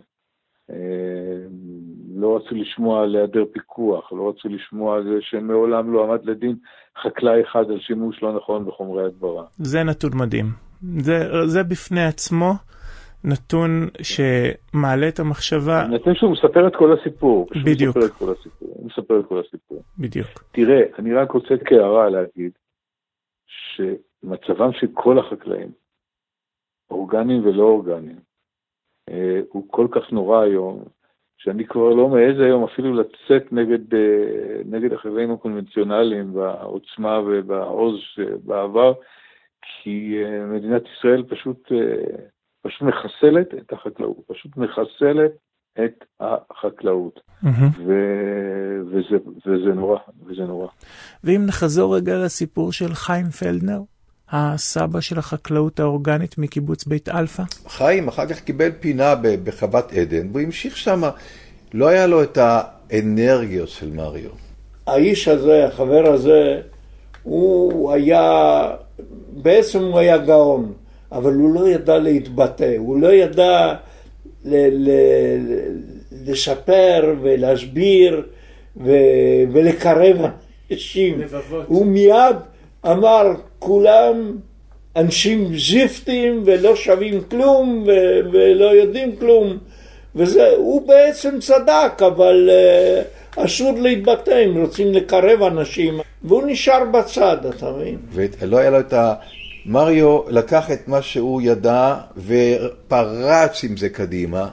לא רצו לשמוע על היעדר פיקוח, לא רצו לשמוע על זה שמעולם לא עמד לדין חקלאי אחד על שימוש לא נכון בחומרי הדברה. זה נתון מדהים. זה, זה בפני עצמו נתון שמעלה את המחשבה. נתון שהוא מספר את כל הסיפור. בדיוק. מספר את כל הסיפור. הוא מספר את כל הסיפור. בדיוק. תראה, אני רק רוצה כהערה להגיד שמצבם של כל החקלאים, אורגניים ולא אורגניים, הוא כל כך נורא היום, שאני כבר לא מעז היום אפילו לצאת נגד, נגד החקלאים הקונבנציונליים בעוצמה ובעוז בעבר, כי מדינת ישראל פשוט, פשוט מחסלת את החקלאות, פשוט מחסלת את החקלאות, ו, וזה, וזה נורא, וזה נורא. ואם נחזור רגע לסיפור של חיים פלדנר, הסבא של החקלאות האורגנית מקיבוץ בית אלפא? חיים אחר כך קיבל פינה בחוות עדן, והוא המשיך שם, לא היה לו את האנרגיות של מריו. האיש הזה, החבר הזה, הוא היה, בעצם הוא היה גאון, אבל הוא לא ידע להתבטא, הוא לא ידע ל- ל- לשפר ולהסביר ו- ולקרב אנשים. הוא מיד אמר, כולם אנשים זיפטים ולא שווים כלום ו- ולא יודעים כלום, וזה, הוא בעצם צדק, אבל uh, אסור להתבטא אם רוצים לקרב אנשים, והוא נשאר בצד, אתה מבין? ולא היה לו את ה... מריו לקח את מה שהוא ידע ופרץ עם זה קדימה,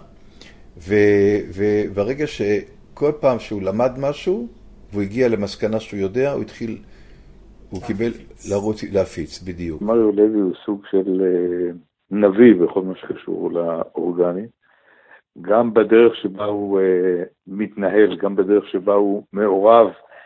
וברגע שכל פעם שהוא למד משהו והוא הגיע למסקנה שהוא יודע, הוא התחיל, הוא קיבל לרוץ, להפיץ, בדיוק. מריו לוי הוא סוג של נביא בכל מה שקשור לאורגני, גם בדרך שבה הוא מתנהל, גם בדרך שבה הוא מעורב,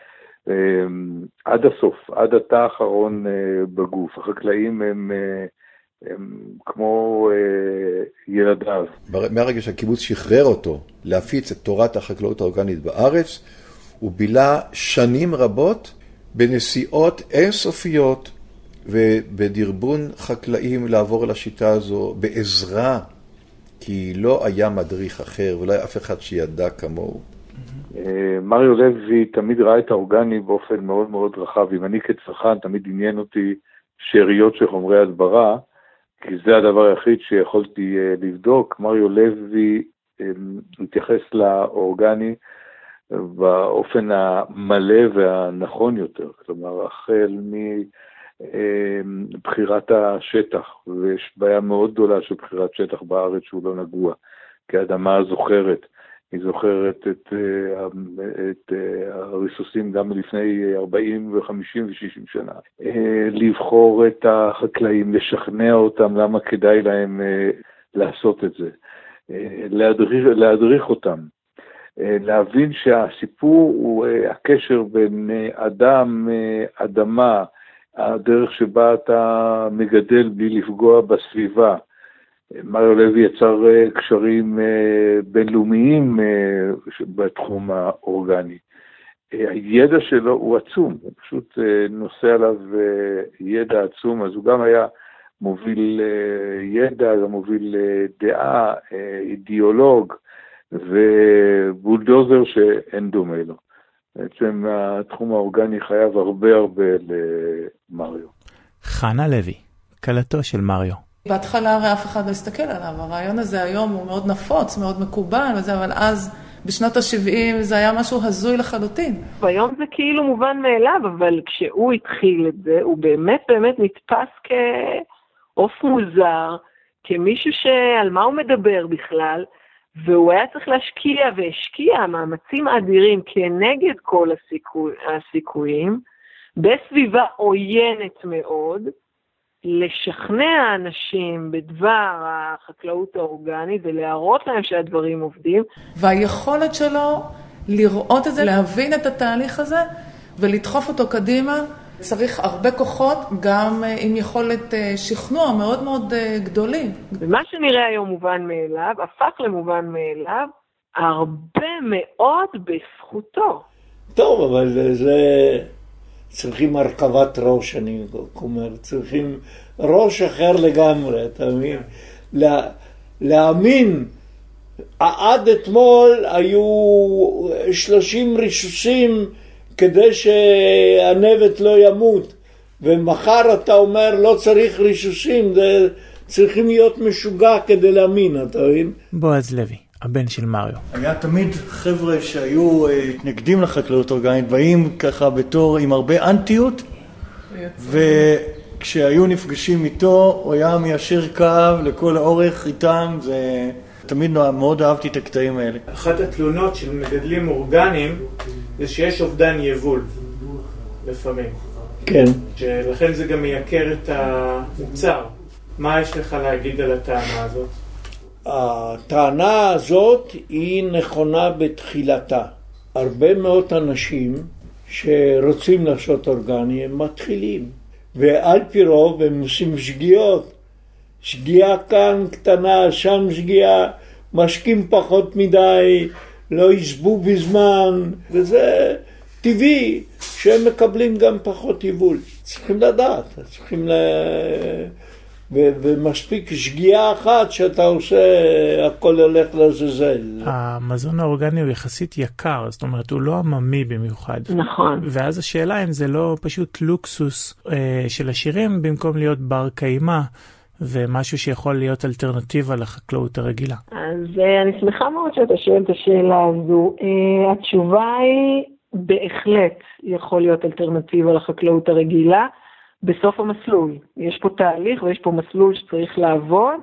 עד הסוף, עד התא האחרון בגוף. החקלאים הם, הם כמו ילדיו. מהרגע שהקיבוץ שחרר אותו להפיץ את תורת החקלאות האורגנית בארץ, הוא בילה שנים רבות בנסיעות אינסופיות ובדרבון חקלאים לעבור לשיטה הזו בעזרה, כי לא היה מדריך אחר ולא היה אף אחד שידע כמוהו. מריו לוי תמיד ראה את האורגני באופן מאוד מאוד רחב. אם אני כצרכן תמיד עניין אותי שאריות של חומרי הדברה, כי זה הדבר היחיד שיכולתי לבדוק. מריו לוי התייחס לאורגני באופן המלא והנכון יותר, כלומר, החל מבחירת השטח, ויש בעיה מאוד גדולה של בחירת שטח בארץ שהוא לא נגוע, כי האדמה זוכרת, היא זוכרת את, את הריסוסים גם לפני ארבעים וחמישים ושישים שנה. לבחור את החקלאים, לשכנע אותם למה כדאי להם לעשות את זה, להדריך, להדריך אותם, להבין שהסיפור הוא הקשר בין אדם, אדמה, הדרך שבה אתה מגדל בלי לפגוע בסביבה. מריו לוי יצר קשרים בינלאומיים בתחום האורגני. הידע שלו הוא עצום, הוא פשוט נושא עליו ידע עצום, אז הוא גם היה מוביל ידע, גם מוביל דעה, אידיאולוג, ובולדוזר שאין דומה לו. בעצם התחום האורגני חייב הרבה הרבה למריו. חנה לוי, קלתו של מריו. בהתחלה הרי אף אחד לא הסתכל עליו, הרעיון הזה היום הוא מאוד נפוץ, מאוד מקובל וזה, אבל אז בשנות ה-שבעים זה היה משהו הזוי לחלוטין. והיום זה כאילו מובן מאליו, אבל כשהוא התחיל את זה, הוא באמת באמת נתפס כעוף מוזר, כמישהו שעל מה הוא מדבר בכלל, והוא היה צריך להשקיע והשקיע מאמצים אדירים כנגד כל הסיכו... הסיכויים, בסביבה עוינת מאוד, לשכנע אנשים בדבר החקלאות האורגנית ולהראות להם שהדברים עובדים. והיכולת שלו לראות את זה, להבין את התהליך הזה ולדחוף אותו קדימה, צריך הרבה כוחות, גם עם יכולת שכנוע מאוד מאוד גדולים. ומה שנראה היום מובן מאליו, הפך למובן מאליו, הרבה מאוד בזכותו. טוב, אבל זה... צריכים הרכבת ראש, אני אומר, צריכים ראש אחר לגמרי, אתה מבין? לה, להאמין, עד אתמול היו שלושים ריסוסים כדי שהנבט לא ימות, ומחר אתה אומר לא צריך ריסוסים, זה, צריכים להיות משוגע כדי להאמין, אתה מבין? בועז לוי, הבן של מריו. היה תמיד חבר'ה שהיו התנגדים לחקלאות אורגנית, באים ככה בתור עם הרבה אנטיות, וכשהיו נפגשים איתו, הוא היה מיישר קו לכל האורך איתם, זה... תמיד מאוד אהבתי את הקטעים האלה. אחת התלונות של מגדלים אורגניים, זה שיש אובדן יבול, לפעמים. כן. שלכן זה גם מייקר את המוצר. מה יש לך להגיד על הטענה הזאת? הטענה הזאת היא נכונה בתחילתה. הרבה מאוד אנשים שרוצים לעשות אורגני הם מתחילים, ועל פי רוב הם עושים שגיאות. שגיאה כאן קטנה, שם שגיאה, משקים פחות מדי, לא יסבו בזמן, וזה טבעי שהם מקבלים גם פחות יבול. צריכים לדעת, צריכים ל... ו- ומשפיק שגיאה אחת שאתה עושה, הכל הולך לזזל. המזון האורגני הוא יחסית יקר, זאת אומרת, הוא לא עממי במיוחד. נכון. ואז השאלה אם זה לא פשוט לוקסוס אה, של השירים, במקום להיות בר קיימה, ומשהו שיכול להיות אלטרנטיבה לחקלאות הרגילה. אז אה, אני שמחה מאוד שאתה שואל את השאלה הזו. אה, התשובה היא, בהחלט יכול להיות אלטרנטיבה לחקלאות הרגילה, בסוף המסלול. יש פה תהליך ויש פה מסלול שצריך לעבוד,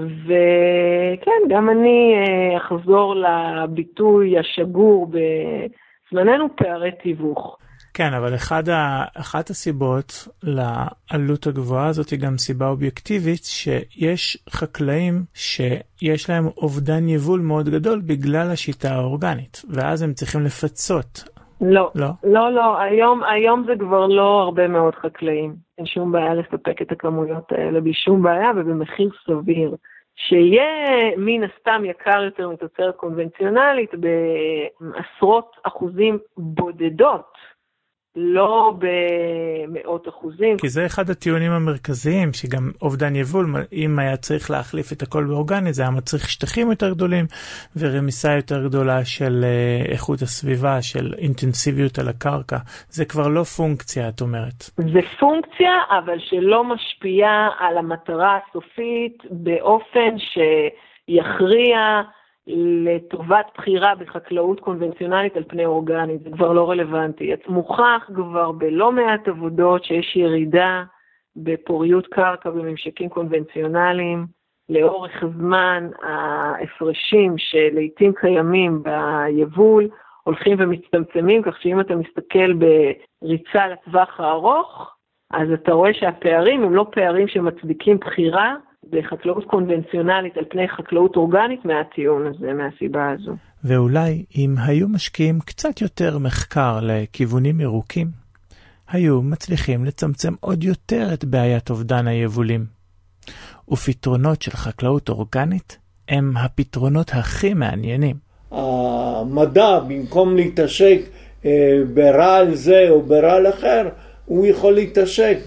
וכן, גם אני אחזור לביטוי השגור בזמננו, פערי תיווך. כן, אבל אחד ה... אחת הסיבות לעלות הגבוהה הזאת היא גם סיבה אובייקטיבית, שיש חקלאים שיש להם אובדן יבול מאוד גדול בגלל השיטה האורגנית, ואז הם צריכים לפצות. לא, לא, לא, לא. היום, היום זה כבר לא הרבה מאוד חקלאים. אין שום בעיה לספק את הכמויות האלה בלי שום בעיה ובמחיר סביר. שיהיה מן הסתם יקר יותר מתוצרת קונבנציונלית בעשרות אחוזים בודדות, לא במאות אחוזים. כי זה אחד הטיעונים המרכזיים, שגם אובדן יבול, אם היה צריך להחליף את הכל באורגני, זה היה מצריך שטחים יותר גדולים, ורמיסה יותר גדולה של איכות הסביבה, של אינטנסיביות על הקרקע. זה כבר לא פונקציה, את אומרת. זה פונקציה, אבל שלא משפיעה על המטרה הסופית, באופן שיכריע לטובת בחירה בחקלאות קונבנציונלית על פני אורגנית, זה כבר לא רלוונטי. מוכח כבר בלא מעט עבודות שיש ירידה בפוריות קרקע בממשקים קונבנציונליים, לאורך הזמן ההפרשים שלעיתים קיימים ביבול הולכים ומצטמצמים, כך שאם אתה מסתכל בריצה לטווח הארוך, אז אתה רואה שהפערים הם לא פערים שמצדיקים בחירה בחקלאות קונבנציונלית על פני חקלאות אורגנית מהטיעון הזה, מהסיבה הזו. ואולי אם היו משקיעים קצת יותר מחקר לכיוונים ירוקים, היו מצליחים לצמצם עוד יותר את בעיית אובדן היבולים. ופתרונות של חקלאות אורגנית הם הפתרונות הכי מעניינים. המדע, במקום להתעסק ברעל זה או ברעל אחר, הוא יכול להתעסק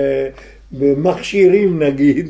במכשירים נגיד,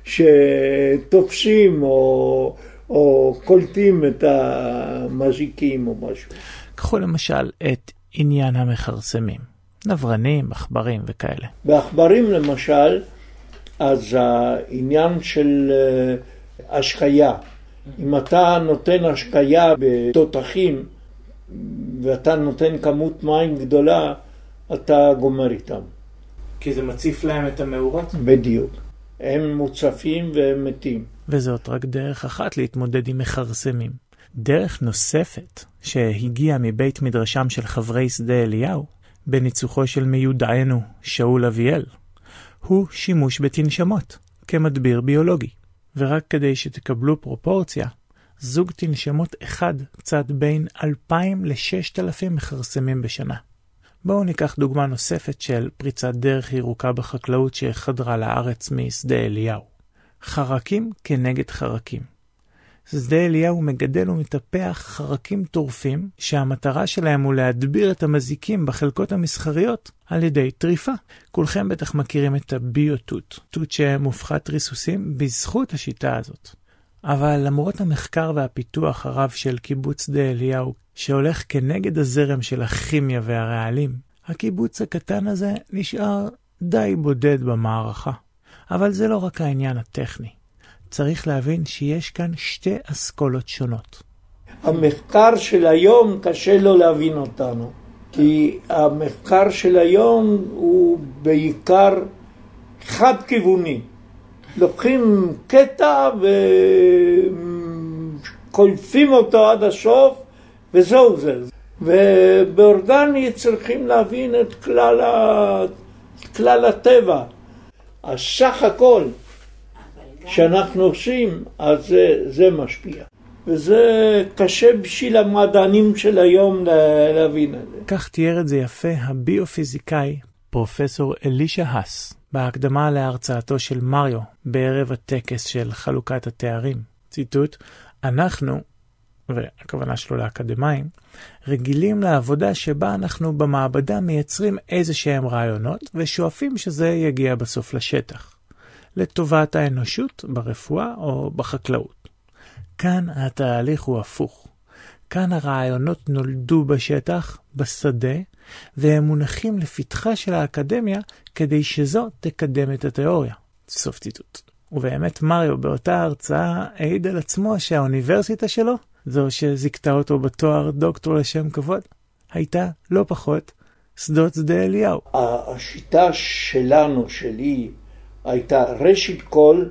שתופסים או, או קולטים את המזיקים או משהו. קחו למשל את עניין המחרסמים, נברנים, עכברים וכאלה. בעכברים למשל, אז העניין של השקיה, אם אתה נותן השקיה בתותחים ואתה נותן כמות מים גדולה, אתה גומר איתם. כי זה מציף להם את המאורות? בדיוק. הם מוצפים והם מתים. וזאת רק דרך אחת להתמודד עם מחרסמים. דרך נוספת שהגיעה מבית מדרשם של חברי שדה אליהו, בניצוחו של מיודענו שאול אביאל, הוא שימוש בתנשמות, כמדביר ביולוגי. ורק כדי שתקבלו פרופורציה, זוג תנשמות אחד צד בין אלפיים ל-ששת אלפים מחרסמים בשנה. בואו ניקח דוגמה נוספת של פריצת דרך ירוקה בחקלאות שחדרה לארץ משדה אליהו. חרקים כנגד חרקים. שדה אליהו מגדל ומטפח חרקים טורפים שהמטרה שלהם הוא להדביר את המזיקים בחלקות המסחריות על ידי טריפה. כולכם בטח מכירים את הביוטוט, תות שמופחת ריסוסים בזכות השיטה הזאת. אבל למרות המחקר והפיתוח הרב של קיבוץ שדה אליהו שהולך כנגד הזרם של הכימיה והרעלים, הקיבוץ הקטן הזה נשאר די בודד במערכה. אבל זה לא רק העניין הטכני. צריך להבין שיש כאן שתי אסכולות שונות. המחקר של היום קשה לו להבין אותנו, כי המחקר של היום הוא בעיקר חד-כיווני. לוקחים קטע וקולפים אותו עד הסוף, וזהו זה. ובאורגני צריכים להבין את כלל, ה... את כלל הטבע. הסך הכל שאנחנו עושים, אז זה, זה משפיע. וזה קשה בשביל המדענים של היום להבין את זה. כך תיאר את זה יפה הביופיזיקאי פרופסור אלישה האס, בהקדמה להרצאתו של מריו בערב הטקס של חלוקת התארים. ציטוט, אנחנו, והכוונה שלו לאקדמיים, רגילים לעבודה שבה אנחנו במעבדה מייצרים איזה שהם רעיונות ושואפים שזה יגיע בסוף לשטח, לטובת האנושות ברפואה או בחקלאות. כאן התהליך הוא הפוך. כאן הרעיונות נולדו בשטח, בשדה, והם מונחים לפתחה של האקדמיה כדי שזו תקדם את התיאוריה. סוף ציטוט. ובאמת מריו באותה הרצאה העיד על עצמו שהאוניברסיטה שלו, זו שזיקתה אותו בתואר דוקטור לשם כבוד, הייתה לא פחות שדות שדה אליהו. השיטה שלנו, שלי, הייתה ראשית כל,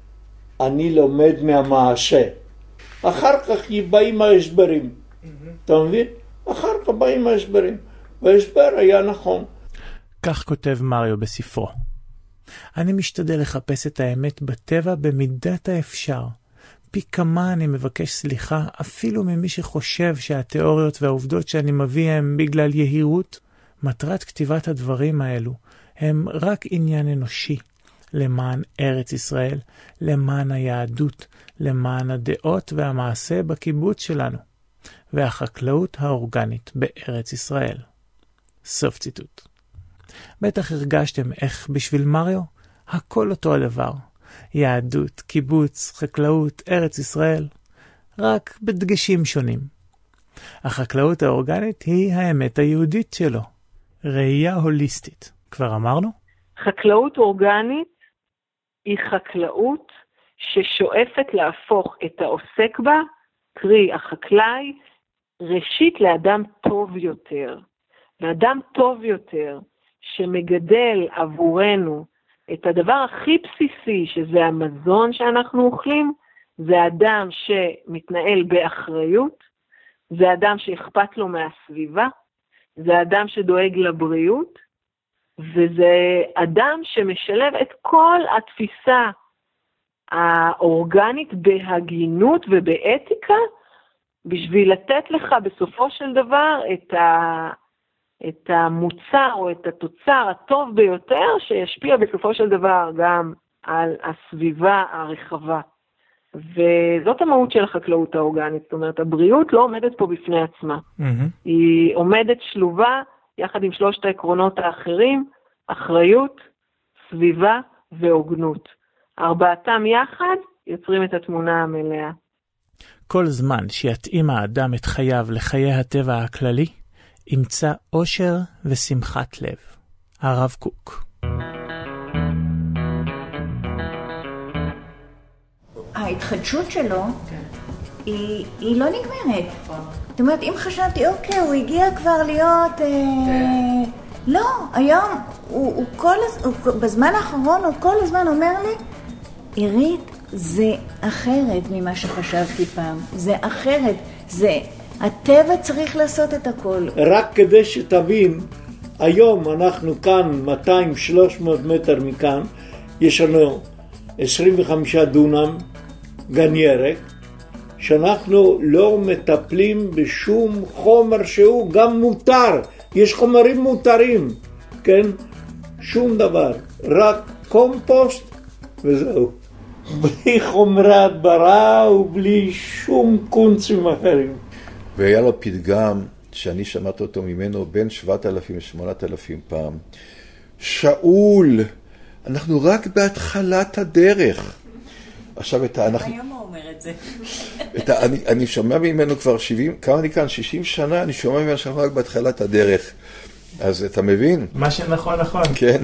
אני לומד מהמעשה. אחר כך באים ההסברים. אתה מבין? אחר כך באים ההסברים. וההסבר היה נכון. כך כותב מריו בספרו. אני משתדל לחפש את האמת בטבע במידת האפשר. פי כמה אני מבקש סליחה אפילו ממי שחושב שהתיאוריות והעובדות שאני מביא הם בגלל יהירות. מטרת כתיבת הדברים האלו הם רק עניין אנושי. למען ארץ ישראל, למען היהדות, למען הדעות והמעשה בקיבוץ שלנו, והחקלאות האורגנית בארץ ישראל. סוף ציטוט. בטח הרגשתם איך בשביל מריו הכל אותו הדבר. יהדות, קיבוץ, חקלאות, ארץ ישראל, רק בדגשים שונים. החקלאות האורגנית היא האמת היהודית שלו. ראייה הוליסטית. כבר אמרנו? חקלאות אורגנית היא חקלאות ששואפת להפוך את העוסק בה קרי, החקלאי, ראשית לאדם טוב יותר. לאדם טוב יותר שמגדל עבורנו את הדבר הכי בסיסי, שזה המזון שאנחנו אוכלים, זה אדם שמתנהל באחריות, זה אדם שאכפת לו מהסביבה, זה אדם שדואג לבריאות, וזה אדם שמשלב את כל התפיסה האורגנית בהגינות ובאתיקה, בשביל לתת לך בסופו של דבר את, ה, את המוצר או את התוצר הטוב ביותר, שישפיע בסופו של דבר גם על הסביבה הרחבה. וזאת המהות של החקלאות האורגנית, זאת אומרת, הבריאות לא עומדת פה בפני עצמה. Mm-hmm. היא עומדת שלובה יחד עם שלושת העקרונות האחרים, אחריות, סביבה והוגנות. ארבעתם יחד יוצרים את התמונה המלאה. כל זמן שיתאים האדם את חייו לחיי הטבע הכללי, ימצא אושר ושמחת לב. הרב קוק. ההתחדשות שלו היא, היא לא נגמרת. זאת אומרת, אם חשבתי, אוקיי, הוא הגיע כבר להיות... אה, לא, היום, הוא, הוא כל, הוא, בזמן האחרון הוא כל הזמן אומר לי, עירית, זה אחרת ממה שחשבתי פעם. זה אחרת. זה, הטבע צריך לעשות את הכל. רק כדי שתבין, היום אנחנו כאן מאתיים שלוש מאות מטר מכאן, יש לנו עשרים וחמישה דונם גן ירק, שאנחנו לא מטפלים בשום חומר שהוא גם מותר. יש חומרים מותרים, כן? שום דבר. רק קומפוסט וזהו. בלי חומרי הדברה ובלי שום קונצים אחרים. והיה לו פתגם שאני שמעתי אותו ממנו בין שבעת אלפים ושמונת אלפים פעם. שאול, אנחנו רק בהתחלת הדרך. עכשיו את ה... היום הוא אומר את זה. את ה, אני, אני שומע ממנו כבר שבעים, כמה אני כאן? שישים שנה, אני שומע ממנו שאנחנו רק בהתחלת הדרך. אז אתה מבין? מה שנכון נכון. כן.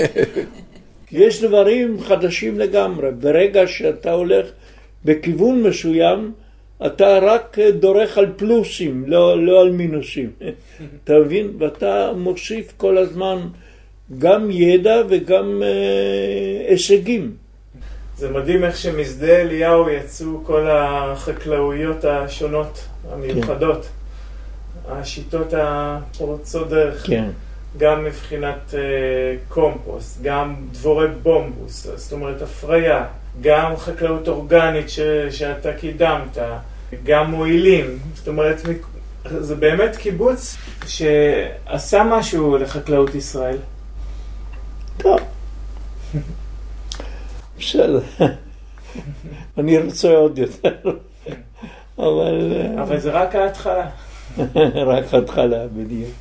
יש דברים חדשים לגמרי. ברגע שאתה הולך בכיוון מסוים, אתה רק דורך על פלוסים, לא, לא על מינוסים. אתה מבין? ואתה מוסיף כל הזמן גם ידע וגם אה, הישגים. זה מדהים איך שמסדה אליהו יצאו כל החקלאויות השונות, המיוחדות. כן. השיטות הפורצות דרך. כן. גם מבחינת uh, קומפוסט, גם דבורי בומבוס, זאת אומרת הפריה, גם חקלאות אורגנית ש, שאתה קידמת, גם מועילים, זאת אומרת זה באמת קיבוץ שעשה משהו לחקלאות ישראל. טוב. בסדר. אני רוצה עוד יותר. אבל... אבל זה רק ההתחלה. רק ההתחלה, בדיוק.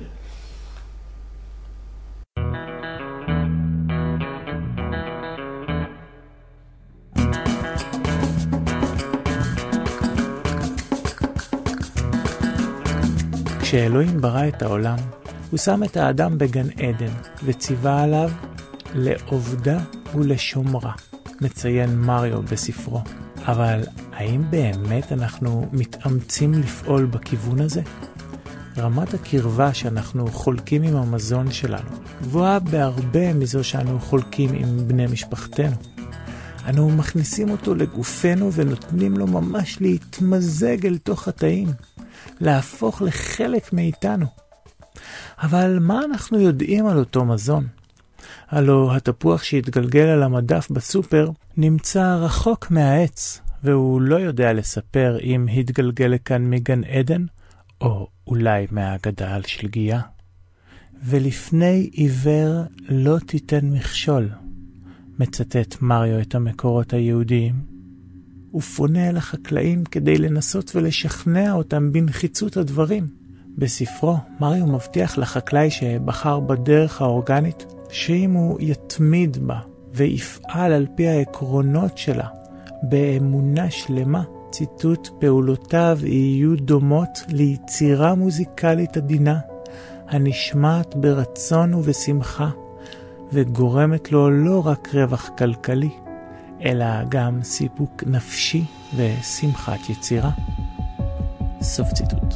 כשאלוהים ברא את העולם, הוא שם את האדם בגן עדן, וציווה עליו לעובדה ולשומרה, מציין מריו בספרו. אבל האם באמת אנחנו מתאמצים לפעול בכיוון הזה? רמת הקרבה שאנחנו חולקים עם המזון שלנו גבוהה בהרבה מזו שאנו חולקים עם בני משפחתנו. אנו מכניסים אותו לגופנו ונותנים לו ממש להתמזג אל תוך התאים, להפוך לחלק מאיתנו. אבל מה אנחנו יודעים על אותו מזון? הלא התפוח שהתגלגל על המדף בסופר נמצא רחוק מהעץ, והוא לא יודע לספר אם התגלגל לכאן מגן עדן, או אולי מהאגדה על שלגיה. ולפני עיוור לא תיתן מכשול, מצטט מריו את המקורות היהודיים, ופונה אל החקלאים כדי לנסות ולשכנע אותם בנחיצות הדברים. בספרו, מריו מבטיח לחקלאי שבחר בדרך האורגנית, שאם הוא יתמיד בה ויפעל על פי העקרונות שלה, באמונה שלמה, ציטוט, פעולותיו יהיו דומות ליצירה מוזיקלית עדינה, הנשמעת ברצון ובשמחה, וגורמת לו לא רק רווח כלכלי, אלא גם סיפוק נפשי ושמחת יצירה. סוף ציטוט.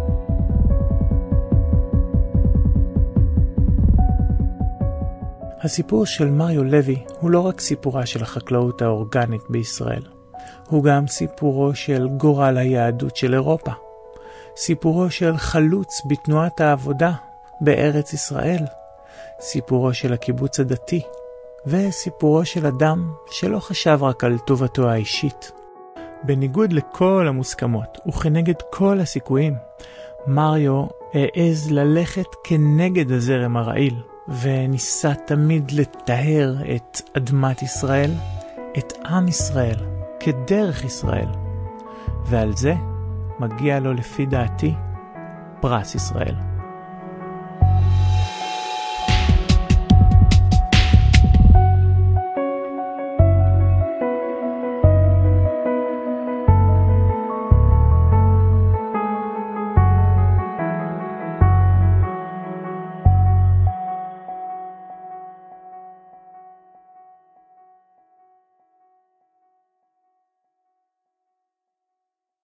הסיפור של מריו לוי הוא לא רק סיפורה של החקלאות האורגנית בישראל, הוא גם סיפורו של גורל היהדות של אירופה, סיפורו של חלוץ בתנועת העבודה בארץ ישראל, סיפורו של הקיבוץ הדתי, וסיפורו של אדם שלא חשב רק על טובתו האישית. בניגוד לכל המוסכמות וכנגד כל הסיכויים, מריו העז ללכת כנגד הזרם הרעיל, וניסה תמיד לטהר את אדמת ישראל, את עם ישראל, כדרך ישראל. ועל זה מגיע לו לפי דעתי פרס ישראל.